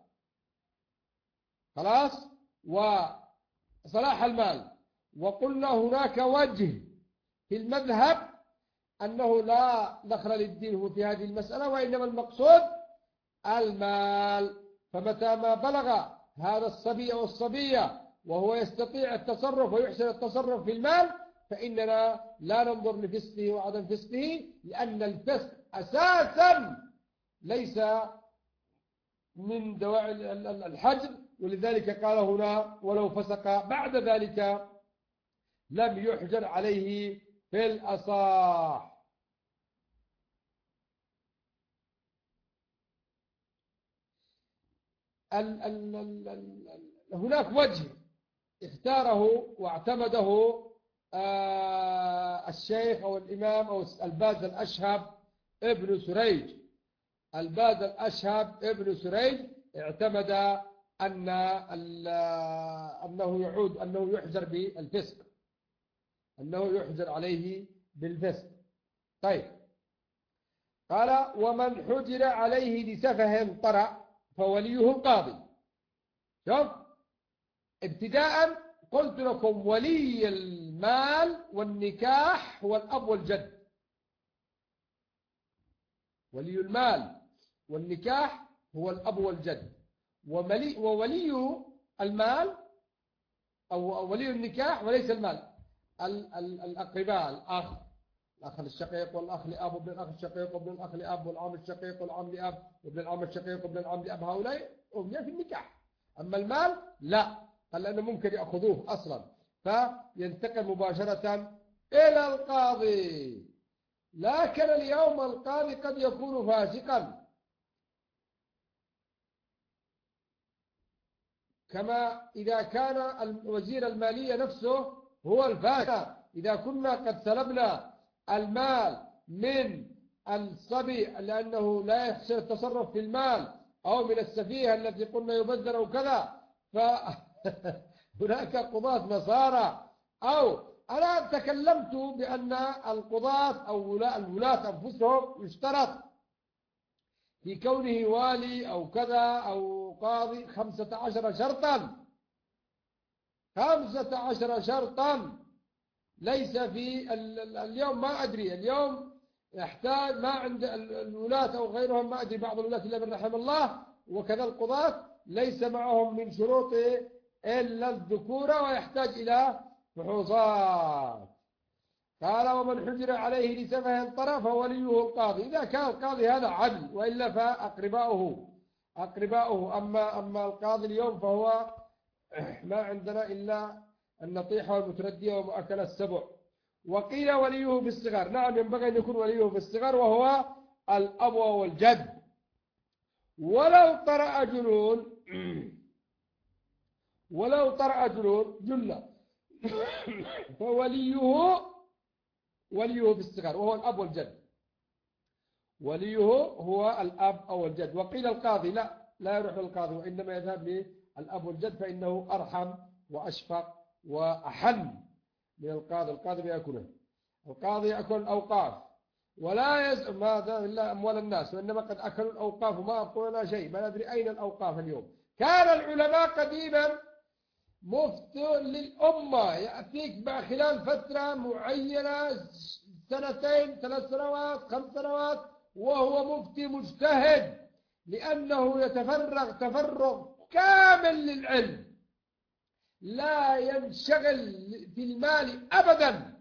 خلاص، وصلاح المال. وقلنا هناك وجه في المذهب أنه لا دخل للدين في هذه المسألة، وإنما المقصود المال. فمتى ما بلغ هذا الصبي أو الصبية وهو يستطيع التصرف ويحسن التصرف في المال، فإننا لا ننظر لفسقه وعدم فسقه، لأن الفسق أساسا ليس من دواعي الحجر. ولذلك قال هنا ولو فسق بعد ذلك لم يحجر عليه في الأصح. هناك وجه اختاره واعتمده الشيخ أو الإمام أو الباز الأشهب ابن سريج. الباز الأشهب ابن سريج اعتمد أنه يحجر بالفسق، أنه يحجر عليه بالفسق. طيب، قال ومن حجر عليه لسفه طرأ فوليه القاضي. شوف، ابتداء قلت لكم ولي المال والنكاح هو الأب والجد. ولي المال والنكاح هو الأب والجد، وولي المال أو ولي النكاح وليس المال الأقرباء، الأخ الشقيق والأخ لأب وابن الأخ الشقيق وابن الأخ لأب والعم الشقيق والعم لأب وابن العم الشقيق وابن العم لأب، هؤلاء أولياء في النكاح. أما المال لا، لأنه ممكن يأخذوه أصلا، فينتقل مباشرة إلى القاضي. لكن اليوم القاضي قد يكون فاسقا، كما إذا كان وزير المالية نفسه هو الفاسق، إذا كنا قد سلبنا المال من الصبي لأنه لا يحسن التصرف في المال، أو من السفيهة التي قلنا يبذر أو كذا، فهناك قضاة نصارى. أو أنا تكلمت بأن القضاة أو الولاة أنفسهم يشترط في كونه والي أو كذا أو قاضي 15 شرطا، 15 شرطا. ليس في اليوم ما أدري، اليوم يحتاج ما عند الولاة أو غيرهم، ما أدري، بعض الولاة إلا من رحم الله وكذا القضاة ليس معهم من شروط إلا الذكورة، ويحتاج إلى فحوصات. قال ومن حجر عليه لسفه طرف فوليه القاضي، إذا كان القاضي هذا عدل، وإلا فأقرباؤه. أما القاضي اليوم فهو ما عندنا إلا النطيحة والمتردية ومؤكل السبع. وقيل وليه بالصغر، نعم ينبغي أن يكون وليه بالصغر، وهو الأب والجد. ولو طرأ جنة فوليه بالصغر وهو الأب والجد، وليه هو الأب أو الجد. وقيل القاضي لا يروح للقاضي، وإنما يذهب للأب والجد، فإنه أرحم وأشفق وأحن من القاضي. القاضي بيأكله، القاضي يأكل الأوقاف ولا يزعم ماذا إلا أموال الناس، وإنما قد أكلوا الأوقاف وما أبقوا لنا شيء، ما ندري أين الأوقاف اليوم. كان العلماء قديما مفتوا للأمة، يأتيك خلال فترة معينة 2 3 سنوات 5 سنوات وهو مفتي مجتهد، لأنه يتفرغ تفرغ كامل للعلم، لا ينشغل في المال أبدا.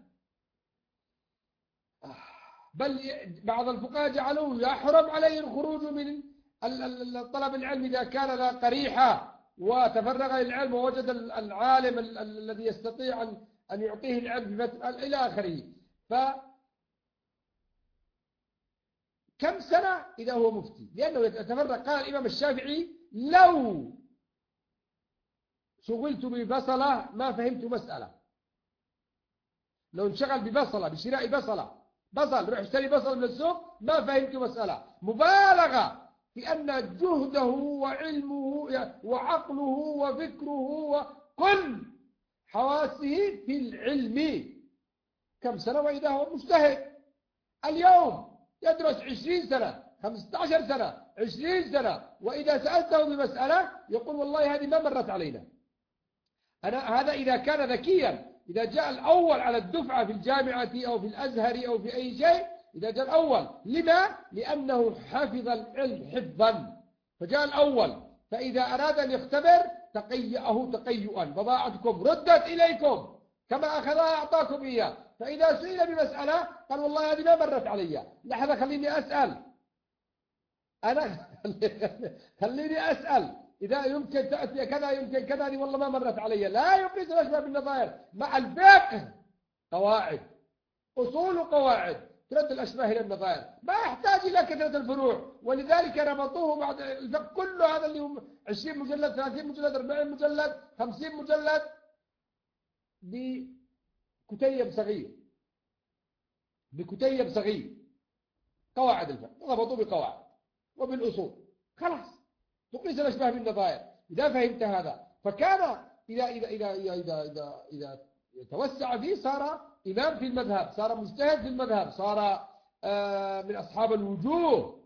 بل بعض الفقهاء جعلوه يحرم عليه الخروج من طلب العلم إذا كان ذا قريحة وتفرغ للعلم ووجد العالم الذي يستطيع أن يعطيه العلم إلى آخره. فكم سنة إذا هو مفتي؟ لأنه يتفرغ. قال الإمام الشافعي لو شغلت ببصلة ما فهمت مسألة. لو انشغل ببصلة، بشراء بصل روح اشتري بصل من السوق، ما فهمت مسألة. مبالغة في أن جهده وعلمه وعقله وفكره وكل حواسه في العلم. كم سنة وإذا هو مجتهد. اليوم يدرس 20 سنة 15 سنة 20 سنة، وإذا سألته بمسألة يقول والله هذه ما مرت علينا. هذا إذا كان ذكيا، إذا جاء الأول على الدفعة في الجامعة أو في الأزهر أو في أي شيء، إذا جاء الأول. لما؟ لأنه حفظ العلم حفظا فجاء الأول. فإذا أراد أن يختبر تقيأه تقيؤا، بضاعتكم ردت إليكم كما أخذها أعطاكم إياه. فإذا سئل بمسألة قال والله هذه ما مرت علي. لحظة خليني أسأل، خليني أسأل، إذا يمكن تأتي كذا يمكن كذا، دي والله ما مرت علي. لا يقيس الأشباه بالنظائر. مع الفقه قواعد، أصول قواعد، ترد الأشباه إلى النظائر، ما يحتاج إلى كثرة الفروع. ولذلك ربطوه بعد الفقه كله هذا اللي هم 20 مجلد 30 مجلد 40 مجلد 50 مجلد بكتيب صغير، قواعد الفقه ربطوه بقواعد وبالأصول. خلاص تقيس الأشباه بالنظائر إذا فهمت هذا. فكان إذا توسع فيه صار إمام في المذهب، صار مجتهد في المذهب، صار من أصحاب الوجوه.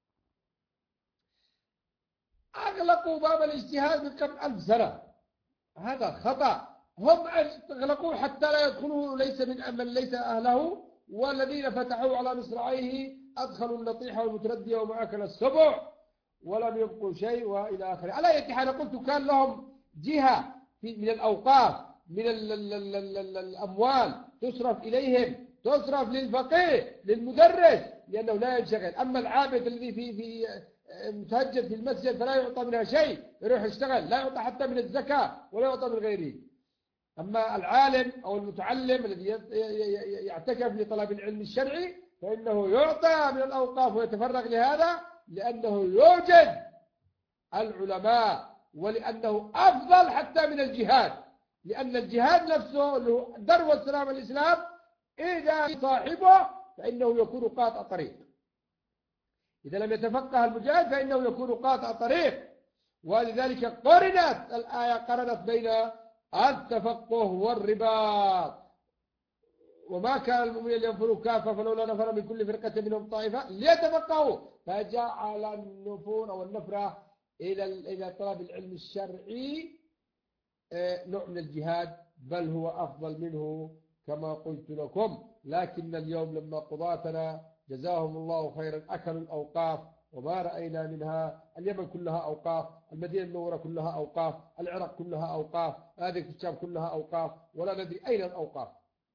أغلقوا باب الاجتهاد من قبل 1000 سنة، هذا خطأ. هم أغلقوه حتى لا يدخلوا ليس من ليس أهله، والذين فتحوا على مصراعيه أدخلوا النطيحة والمتردية ومعاكل السبع ولم يبقوا شيء وإلى آخره. على أي حال قلت كان لهم جهة من الأوقاف، من الأموال تصرف إليهم، تصرف للفقيه للمدرس لأنه لا ينشغل. أما العابد الذي في متهجد في المسجد فلا يعطى منها شيء، يروح يشتغل، لا يعطى حتى من الزكاة ولا يعطى من غيره. أما العالم أو المتعلم الذي يعتكف لطلب العلم الشرعي فإنه يعطى من الأوقاف ويتفرغ لهذا، لأنه يوجد العلماء، ولأنه أفضل حتى من الجهاد، لأن الجهاد نفسه اللي هو ذروة سلام الإسلام إذا صاحبه فإنه يكون قاطع طريق. إذا لم يتفقه المجاهد فإنه يكون قاطع طريق. ولذلك قرنت الآية قرنت بين التفقه والرباط. وما كان المؤمنين لينفروا كافة فلولا نفر من كل فرقة منهم طائفة ليتفقهوا، فجعل النفور أو النفرة إلى طلب العلم الشرعي نوع من الجهاد، بل هو أفضل منه كما قلت لكم. لكن اليوم لما قضاتنا جزاهم الله خيرا أكلوا الأوقاف، وما رأينا منها. اليمن كلها أوقاف، المدينة المنورة كلها أوقاف، العراق كلها أوقاف، هذه الشام كلها أوقاف، ولا ندري أين الأوقاف،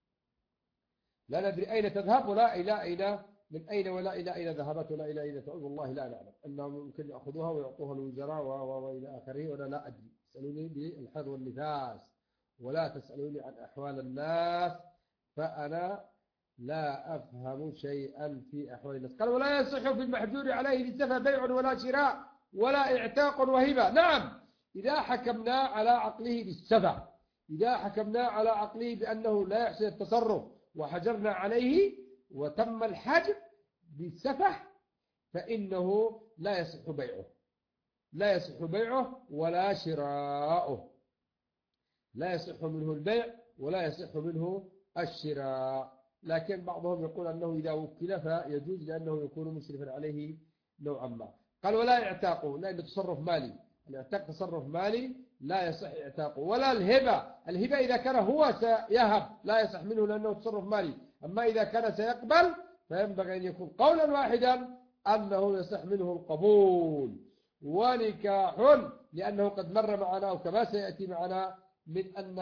لا ندري أين تذهب ولا إلى أين، من أين ولا إلى أين ذهبت ولا إلى أين تعود، والله لا نعلم. أنهم ممكن يأخذوها ويعطوها الوزراء وإلى آخره، ولا لا أدري. تسألوني بالحر والنفاس ولا تسألوني عن أحوال الناس، فأنا لا أفهم شيئا في أحوال الناس. قال ولا يصح في المحجور عليه للسفه بيع ولا شراء ولا اعتاق وهبة. نعم، إذا حكمنا على عقله بالسفه، إذا حكمنا على عقله بأنه لا يحسن التصرف وحجرنا عليه وتم الحجر بالسفه، فإنه لا يصح بيعه، لا يصح بيعه ولا شراؤه، لا يصح منه البيع ولا يصح منه الشراء. لكن بعضهم يقول أنه إذا وكل فيجوز لأنه يكون مسرفا عليه نوعا ما. قال ولا اعتاقه، لأنه تصرف مالي، الاعتاق تصرف مالي لا يصح اعتاقه. ولا الهبة، الهبة إذا كان هو سيهب لا يصح منه لأنه تصرف مالي. أما إذا كان سيقبل فينبغي أن يكون قولا واحدا أنه يصح منه القبول. ونكاح، لأنه قد مر معنا وكما سيأتي معنا من أن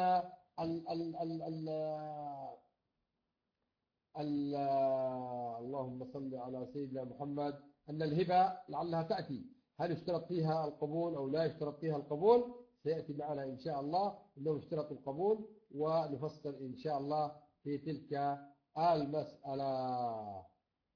اللهم صل على سيدنا محمد، أن الهبة لعلها تأتي، هل يشترط فيها القبول أو لا يشترط فيها القبول؟ سيأتي معنا إن شاء الله أنه يشترط القبول، ونفصل إن شاء الله في تلك المسألة.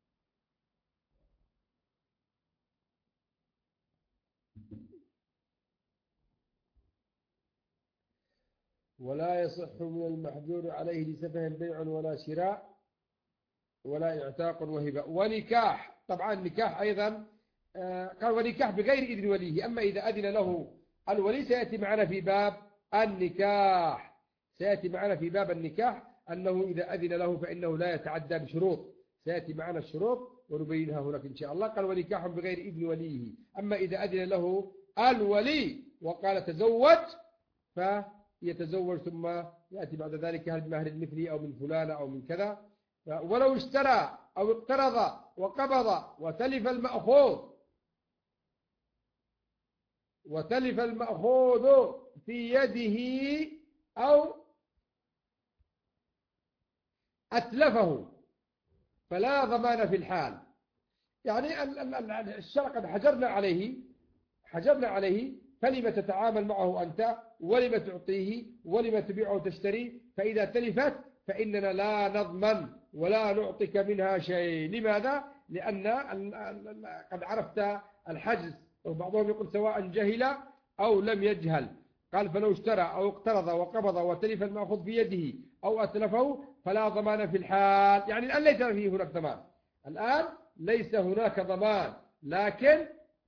ولا يصح من المحجور عليه لسفه بيع ولا شراء ولا اعتاق وهبة. ونكاح، طبعا نكاح أيضا قال ونكاح بغير إذن وليه. أما إذا أذن له الولي سيأتي معنا في باب النكاح، سيأتي معنا في باب النكاح أنه إذا أذن له فإنه لا يتعدى بشروط، سيأتي معنا الشروط ونبينها هناك إن شاء الله. قال ونكاح بغير إذن وليه. أما إذا أذن له الولي وقال تزوج فيتزوج، ثم يأتي بعد ذلك هل بمهر المثلي أو من فلانة أو من كذا. ولو اشترى أو اقترض وقبض وتلف المأخوذ في يده أو أتلفه فلا ضمان في الحال. يعني الشرع قد حجرنا عليه، فلما تتعامل معه أنت، ولما تعطيه، ولما تبيعه وتشتري، فإذا تلفت فإننا لا نضمن ولا نعطيك منها شيء. لماذا؟ لأن قد عرفت الحجز، وبعضهم يقول سواء جهل أو لم يجهل. قال فلو اشترى أو اقترض وقبض وتلف المأخوذ في يده أو أتلفه فلا ضمان في الحال. يعني الآن ليس فيه هناك ضمان، الآن ليس هناك ضمان. لكن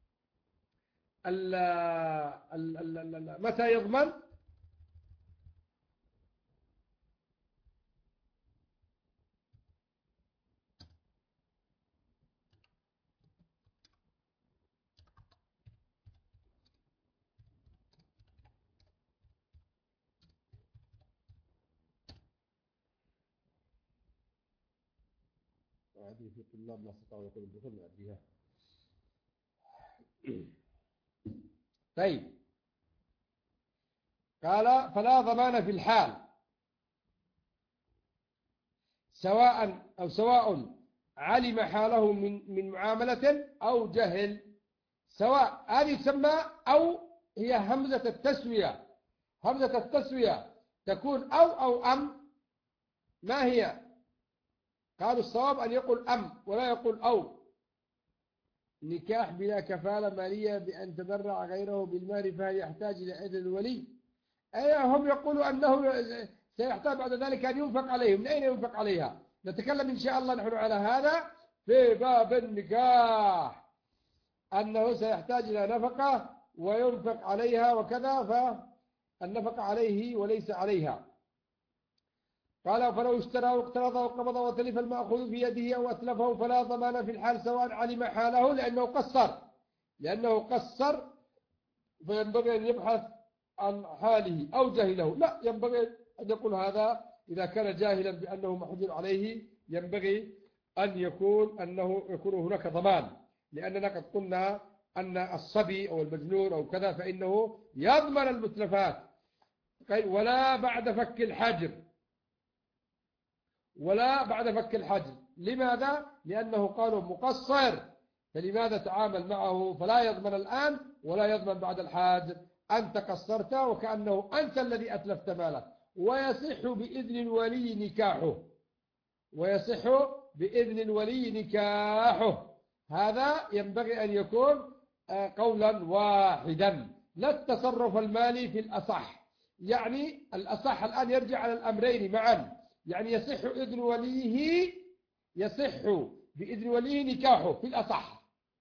متى يضمن؟ هذه في طلاب ما استطاعوا يقولون الدخول ما أدريها. طيب، قال فلا ضمان في الحال سواء علم حاله من معاملة أو جهل. سواء هذه تسمى أو هي همزة التسوية. همزة التسوية تكون أو أم. ما هي؟ قالوا الصواب أن يقول أم ولا يقول أو. نكاح بلا كفالة مالية بأن تبرع غيره بالمال فهل يحتاج إلى إذن الولي؟ هم يقولوا أنه سيحتاج بعد ذلك أن ينفق عليه. من أين ينفق عليها؟ نتكلم إن شاء الله نحن على هذا في باب النكاح، أنه سيحتاج إلى نفقة وينفق عليها وكذا، فالنفقة عليه وليس عليها. قال فلو اشترى واقترض وقبض وتلف المأخوذ في يده أو أتلفه فلا ضمان في الحال سواء علم حاله لأنه قصر فينبغي أن يبحث عن حاله أو جهله. لا، ينبغي أن يقول هذا إذا كان جاهلا بأنه محجور عليه ينبغي أن يكون هناك ضمان، لأننا قد قلنا أن الصبي أو المجنون أو كذا فإنه يضمن المتلفات ولا بعد فك الحجر. لماذا؟ لأنه قالوا مقصر، فلماذا تعامل معه؟ فلا يضمن الآن ولا يضمن بعد الحاجر. أنت قصرت وكأنه أنت الذي أتلفت مالك، ويصح بإذن الولي نكاحه. هذا ينبغي أن يكون قولا واحدا، لا التصرف المالي في الأصح. يعني الأصح الآن يرجع على الأمرين معا، يعني يصح بإذن وليه نكاحه في الأصح،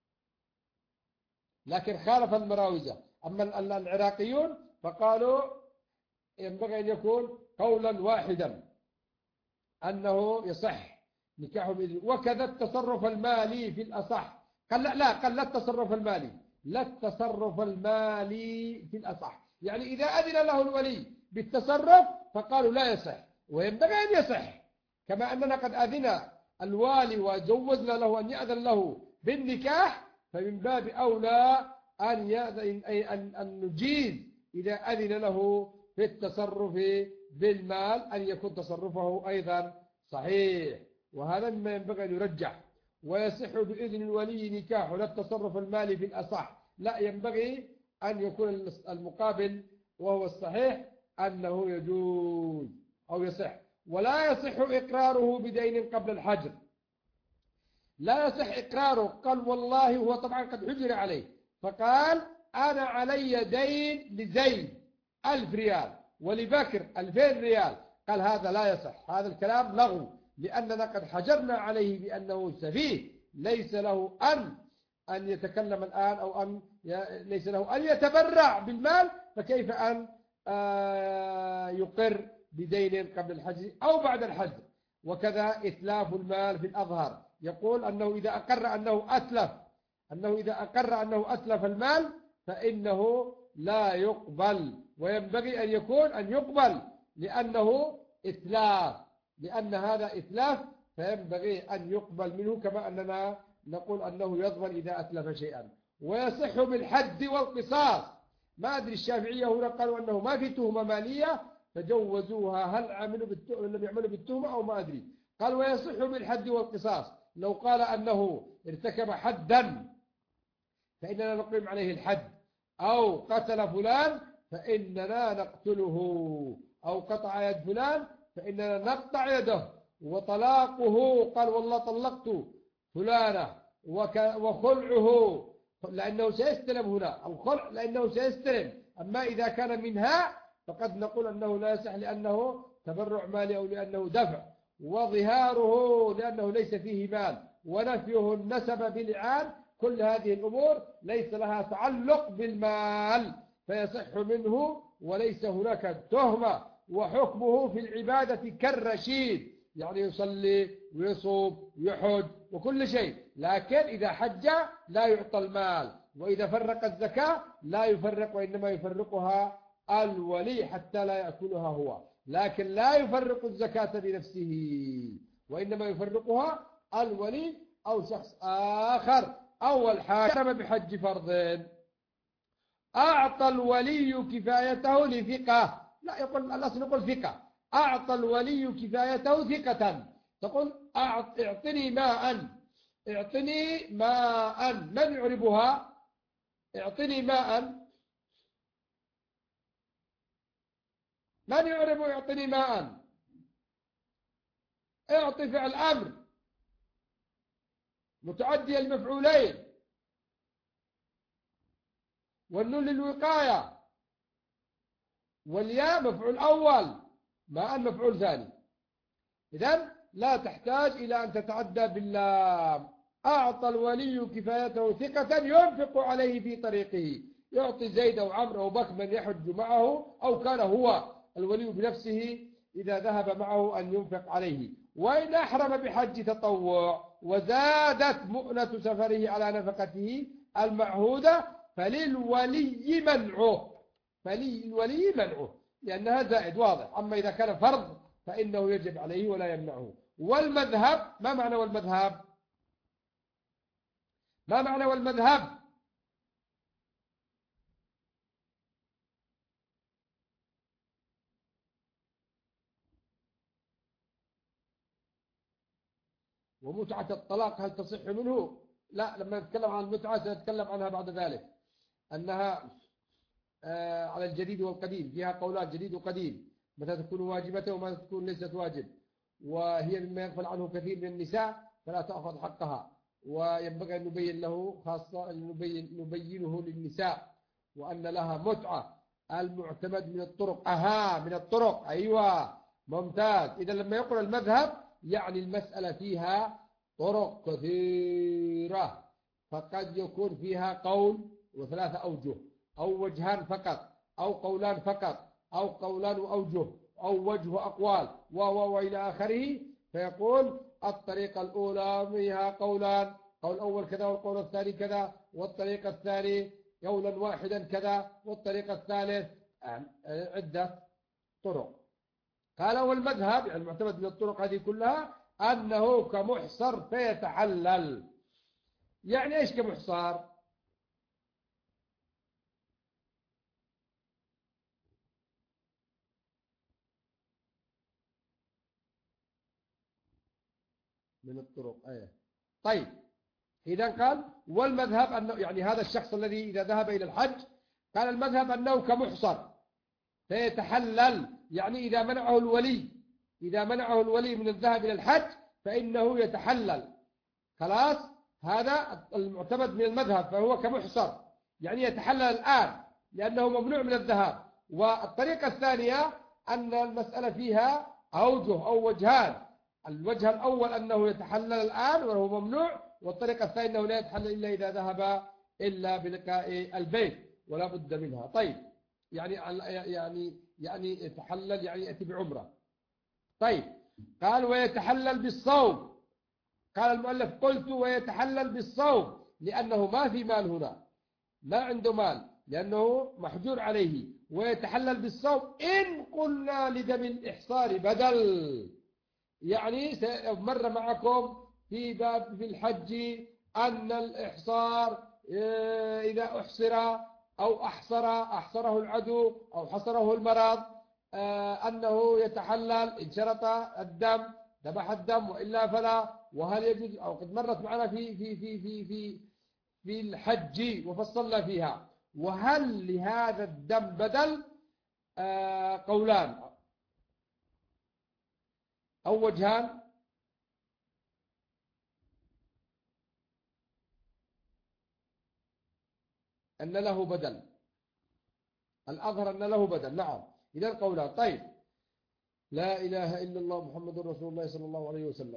لكن خالف المراوزة. أما العراقيون فقالوا ينبغي أن يكون قولا واحدا أنه يصح نكاحه بإذن. وكذا التصرف المالي في الأصح، قال لا التصرف المالي في الأصح، يعني إذا أذن له الولي بالتصرف فقالوا لا يصح، وينبغي أن يصح. كما أننا قد أذن الوالي وجوزنا له أن يأذن له بالنكاح، فمن باب أولى أن نجيز إذا أذن له في التصرف بالمال أن يكون تصرفه أيضا صحيح. وهذا مما ينبغي أن يرجح. ويصح بإذن الولي نكاحه، لا التصرف المالي في الأصح، لا، ينبغي أن يكون المقابل وهو الصحيح أنه يجوز أو يصح. ولا يصح إقراره بدين قبل الحجر، لا يصح إقراره. قال والله، هو طبعا قد حجر عليه، فقال أنا علي دين لزيد 1000 ريال ولبكر 2000 ريال، قال هذا لا يصح، هذا الكلام لغو، لأننا قد حجرنا عليه بأنه سفيه، ليس له أن يتكلم الآن، أو ليس له أن يتبرع بالمال، فكيف أن يقر بدين قبل الحجر أو بعد الحجر. وكذا إتلاف المال في الأظهر، يقول أنه إذا أقر أنه أتلف المال فإنه لا يقبل، وينبغي أن يقبل لأنه إتلاف، لأن هذا إتلاف، فينبغي أن يقبل منه، كما أننا نقول أنه يضمن إذا أتلف شيئا. ويصح بالحد والقصاص. ما أدري الشافعية هنا قالوا أنه ما في تهمة مالية فجوزوها، هل لم يعملوا بالتهمة أو ما أدري. قال ويصح بالحد والقصاص، لو قال أنه ارتكب حدا فإننا نقيم عليه الحد، أو قتل فلان فإننا نقتله، أو قطع يد فلان فإننا نقطع يده. وطلاقه، قال والله طلقت فلانة، وخلعه لأنه سيستلم هنا، الخلع لأنه سيستلم. أما إذا كان منها فقد نقول أنه لا يصح لأنه تبرع مالي أو لأنه دفع. وظهاره لأنه ليس فيه مال، ونفيه النسب بالعان، كل هذه الأمور ليس لها تعلق بالمال فيصح منه وليس هناك تهمة. وحكمه في العبادة كالرشيد، يعني يصلي ويصوم ويحج وكل شيء، لكن إذا حج لا يعطى المال، وإذا فرق الزكاة لا يفرق، وإنما يفرقها الولي حتى لا يأكلها هو، لكن لا يفرق الزكاة بنفسه، وإنما يفرقها الولي أو شخص آخر. أول حاجة بحج فرض، أعطى الولي كفايته لثقة، لا يقول الأصل يقول ثقة، أعطى الولي كفايته ثقة، تقول اعطني ماء، من يعربها؟ اعطني ماء، من يعرب اعطني ماء؟ اعطي فعل أمر متعدي المفعولين، والنون للوقاية، والياء مفعول أول ما أن مفعول ثاني. إذن لا تحتاج إلى أن تتعدى باللام. أعطى الولي كفايته ثقة ينفق عليه في طريقه، يعطي زيد أو عمرو أو بكر من يحج معه، أو كان هو الولي بنفسه إذا ذهب معه أن ينفق عليه. وإن أحرم بحج تطوع وزادت مؤنة سفره على نفقته المعهودة فللولي منعه لأنها زائد واضح. أما إذا كان فرض فإنه يجب عليه ولا يمنعه. والمذهب، ما معنى والمذهب؟ ما معنى والمذهب؟ ومتعة الطلاق هل تصح منه؟ لا، لما نتكلم عن المتعة سنتكلم عنها بعد ذلك، أنها على الجديد والقديم، فيها قولان جديد وقديم، متى تكون واجبة ومتى تكون ليست واجب، وهي مما يغفل عنه كثير من النساء فلا تأخذ حقها، وينبغي أن نبين له خاصة نبينه للنساء وأن لها متعة. المعتمد من الطرق، من الطرق، أيوة ممتاز. إذا لما يقول المذهب يعني المسألة فيها طرق كثيرة، فقد يكون فيها قول وثلاثة أوجه، أو وجهان فقط، أو قولان فقط، أو قولان وأوجه، أو وجه أقوال وإلى آخره. فيقول الطريقة الأولى فيها قولان، قول الأول كذا والقول الثاني كذا، والطريقة الثاني قولا واحدا كذا، والطريقة الثالث عدة طرق. قال والمذهب يعني المعتمد من الطرق هذه كلها أنه كمحصر فيتحلل. يعني إيش كمحصر؟ من الطرق طيب، إذا قال والمذهب أنه يعني هذا الشخص الذي إذا ذهب إلى الحج قال المذهب أنه كمحصر فيتحلل، يعني إذا منعه الولي من الذهاب إلى الحج فإنه يتحلل. خلاص، هذا المعتمد من المذهب، فهو كمحصر يعني يتحلل الآن لأنه ممنوع من الذهاب. والطريقة الثانية أن المسألة فيها أوجه أو وجهان، الوجه الأول أنه يتحلل الآن وهو ممنوع، والطريقة الثانية أنه لا يتحلل إلا إذا ذهب إلا بلقاء البيت ولا بد منها. طيب، يعني يتحلل يعني يأتي بعمرة. طيب، قال ويتحلل بالصوم. قال المؤلف قلت ويتحلل بالصوم لأنه ما في مال هنا، ما عنده مال لأنه محجور عليه. ويتحلل بالصوم إن قلنا لدم الإحصار بدل، يعني مر معكم في باب في الحج أن الإحصار إذا أحصر أو أحصره العدو أو حصره المرض أنه يتحلل إن شرط الدم ذبح الدم وإلا فلا. وهل يجوز، أو قد مرت معنا في الحج وفصلنا فيها. وهل لهذا الدم بدل؟ قولان أو وجهان. أن له بدل، الأظهر أن له بدل، نعم. إذا القولان. طيب، لا إله إلا الله محمد رسول الله صلى الله عليه وسلم.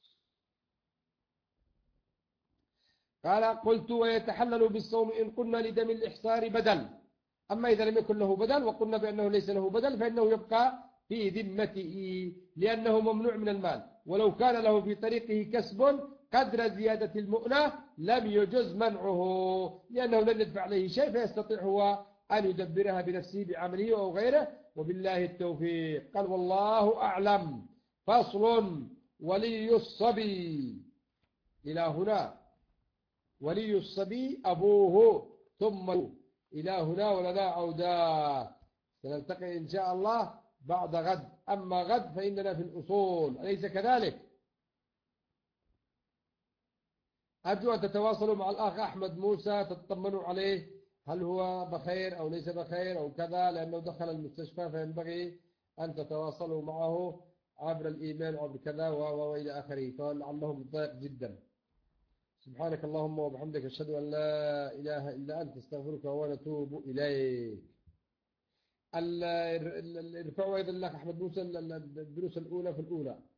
قال قلت ويتحلل بالصوم إن قلنا لدم الإحصار بدل. أما إذا لم يكن له بدل وقلنا بأنه ليس له بدل فإنه يبقى في ذمته لأنه ممنوع من المال. ولو كان له في طريقه كسب قدر زيادة المؤنة لم يجز منعه، لأنه لن يدفع عليه شيء فيستطيع هو أن يدبرها بنفسه بعمله أو غيره. وبالله التوفيق. قال والله أعلم. فصل. ولي الصبي. إلى هنا ولي الصبي أبوه ثم إلى هنا ولنا عودا. سنلتقي إن شاء الله بعد غد. أما غد فإننا في الأصول، أليس كذلك؟ أرجو أن تتواصلوا مع الأخ أحمد موسى تطمنوا عليه هل هو بخير أو ليس بخير أو كذا، لأنه دخل المستشفى فينبغي أن تتواصلوا معه عبر الإيميل وعبر كذا وإلى آخره، فلعله مضايق جدا. سبحانك اللهم وبحمدك أشهد أن لا إله إلا أنت استغفرك ونتوب إليك. ارفعوا أيضا الأخ أحمد موسى الدروس الأولى في الأولى.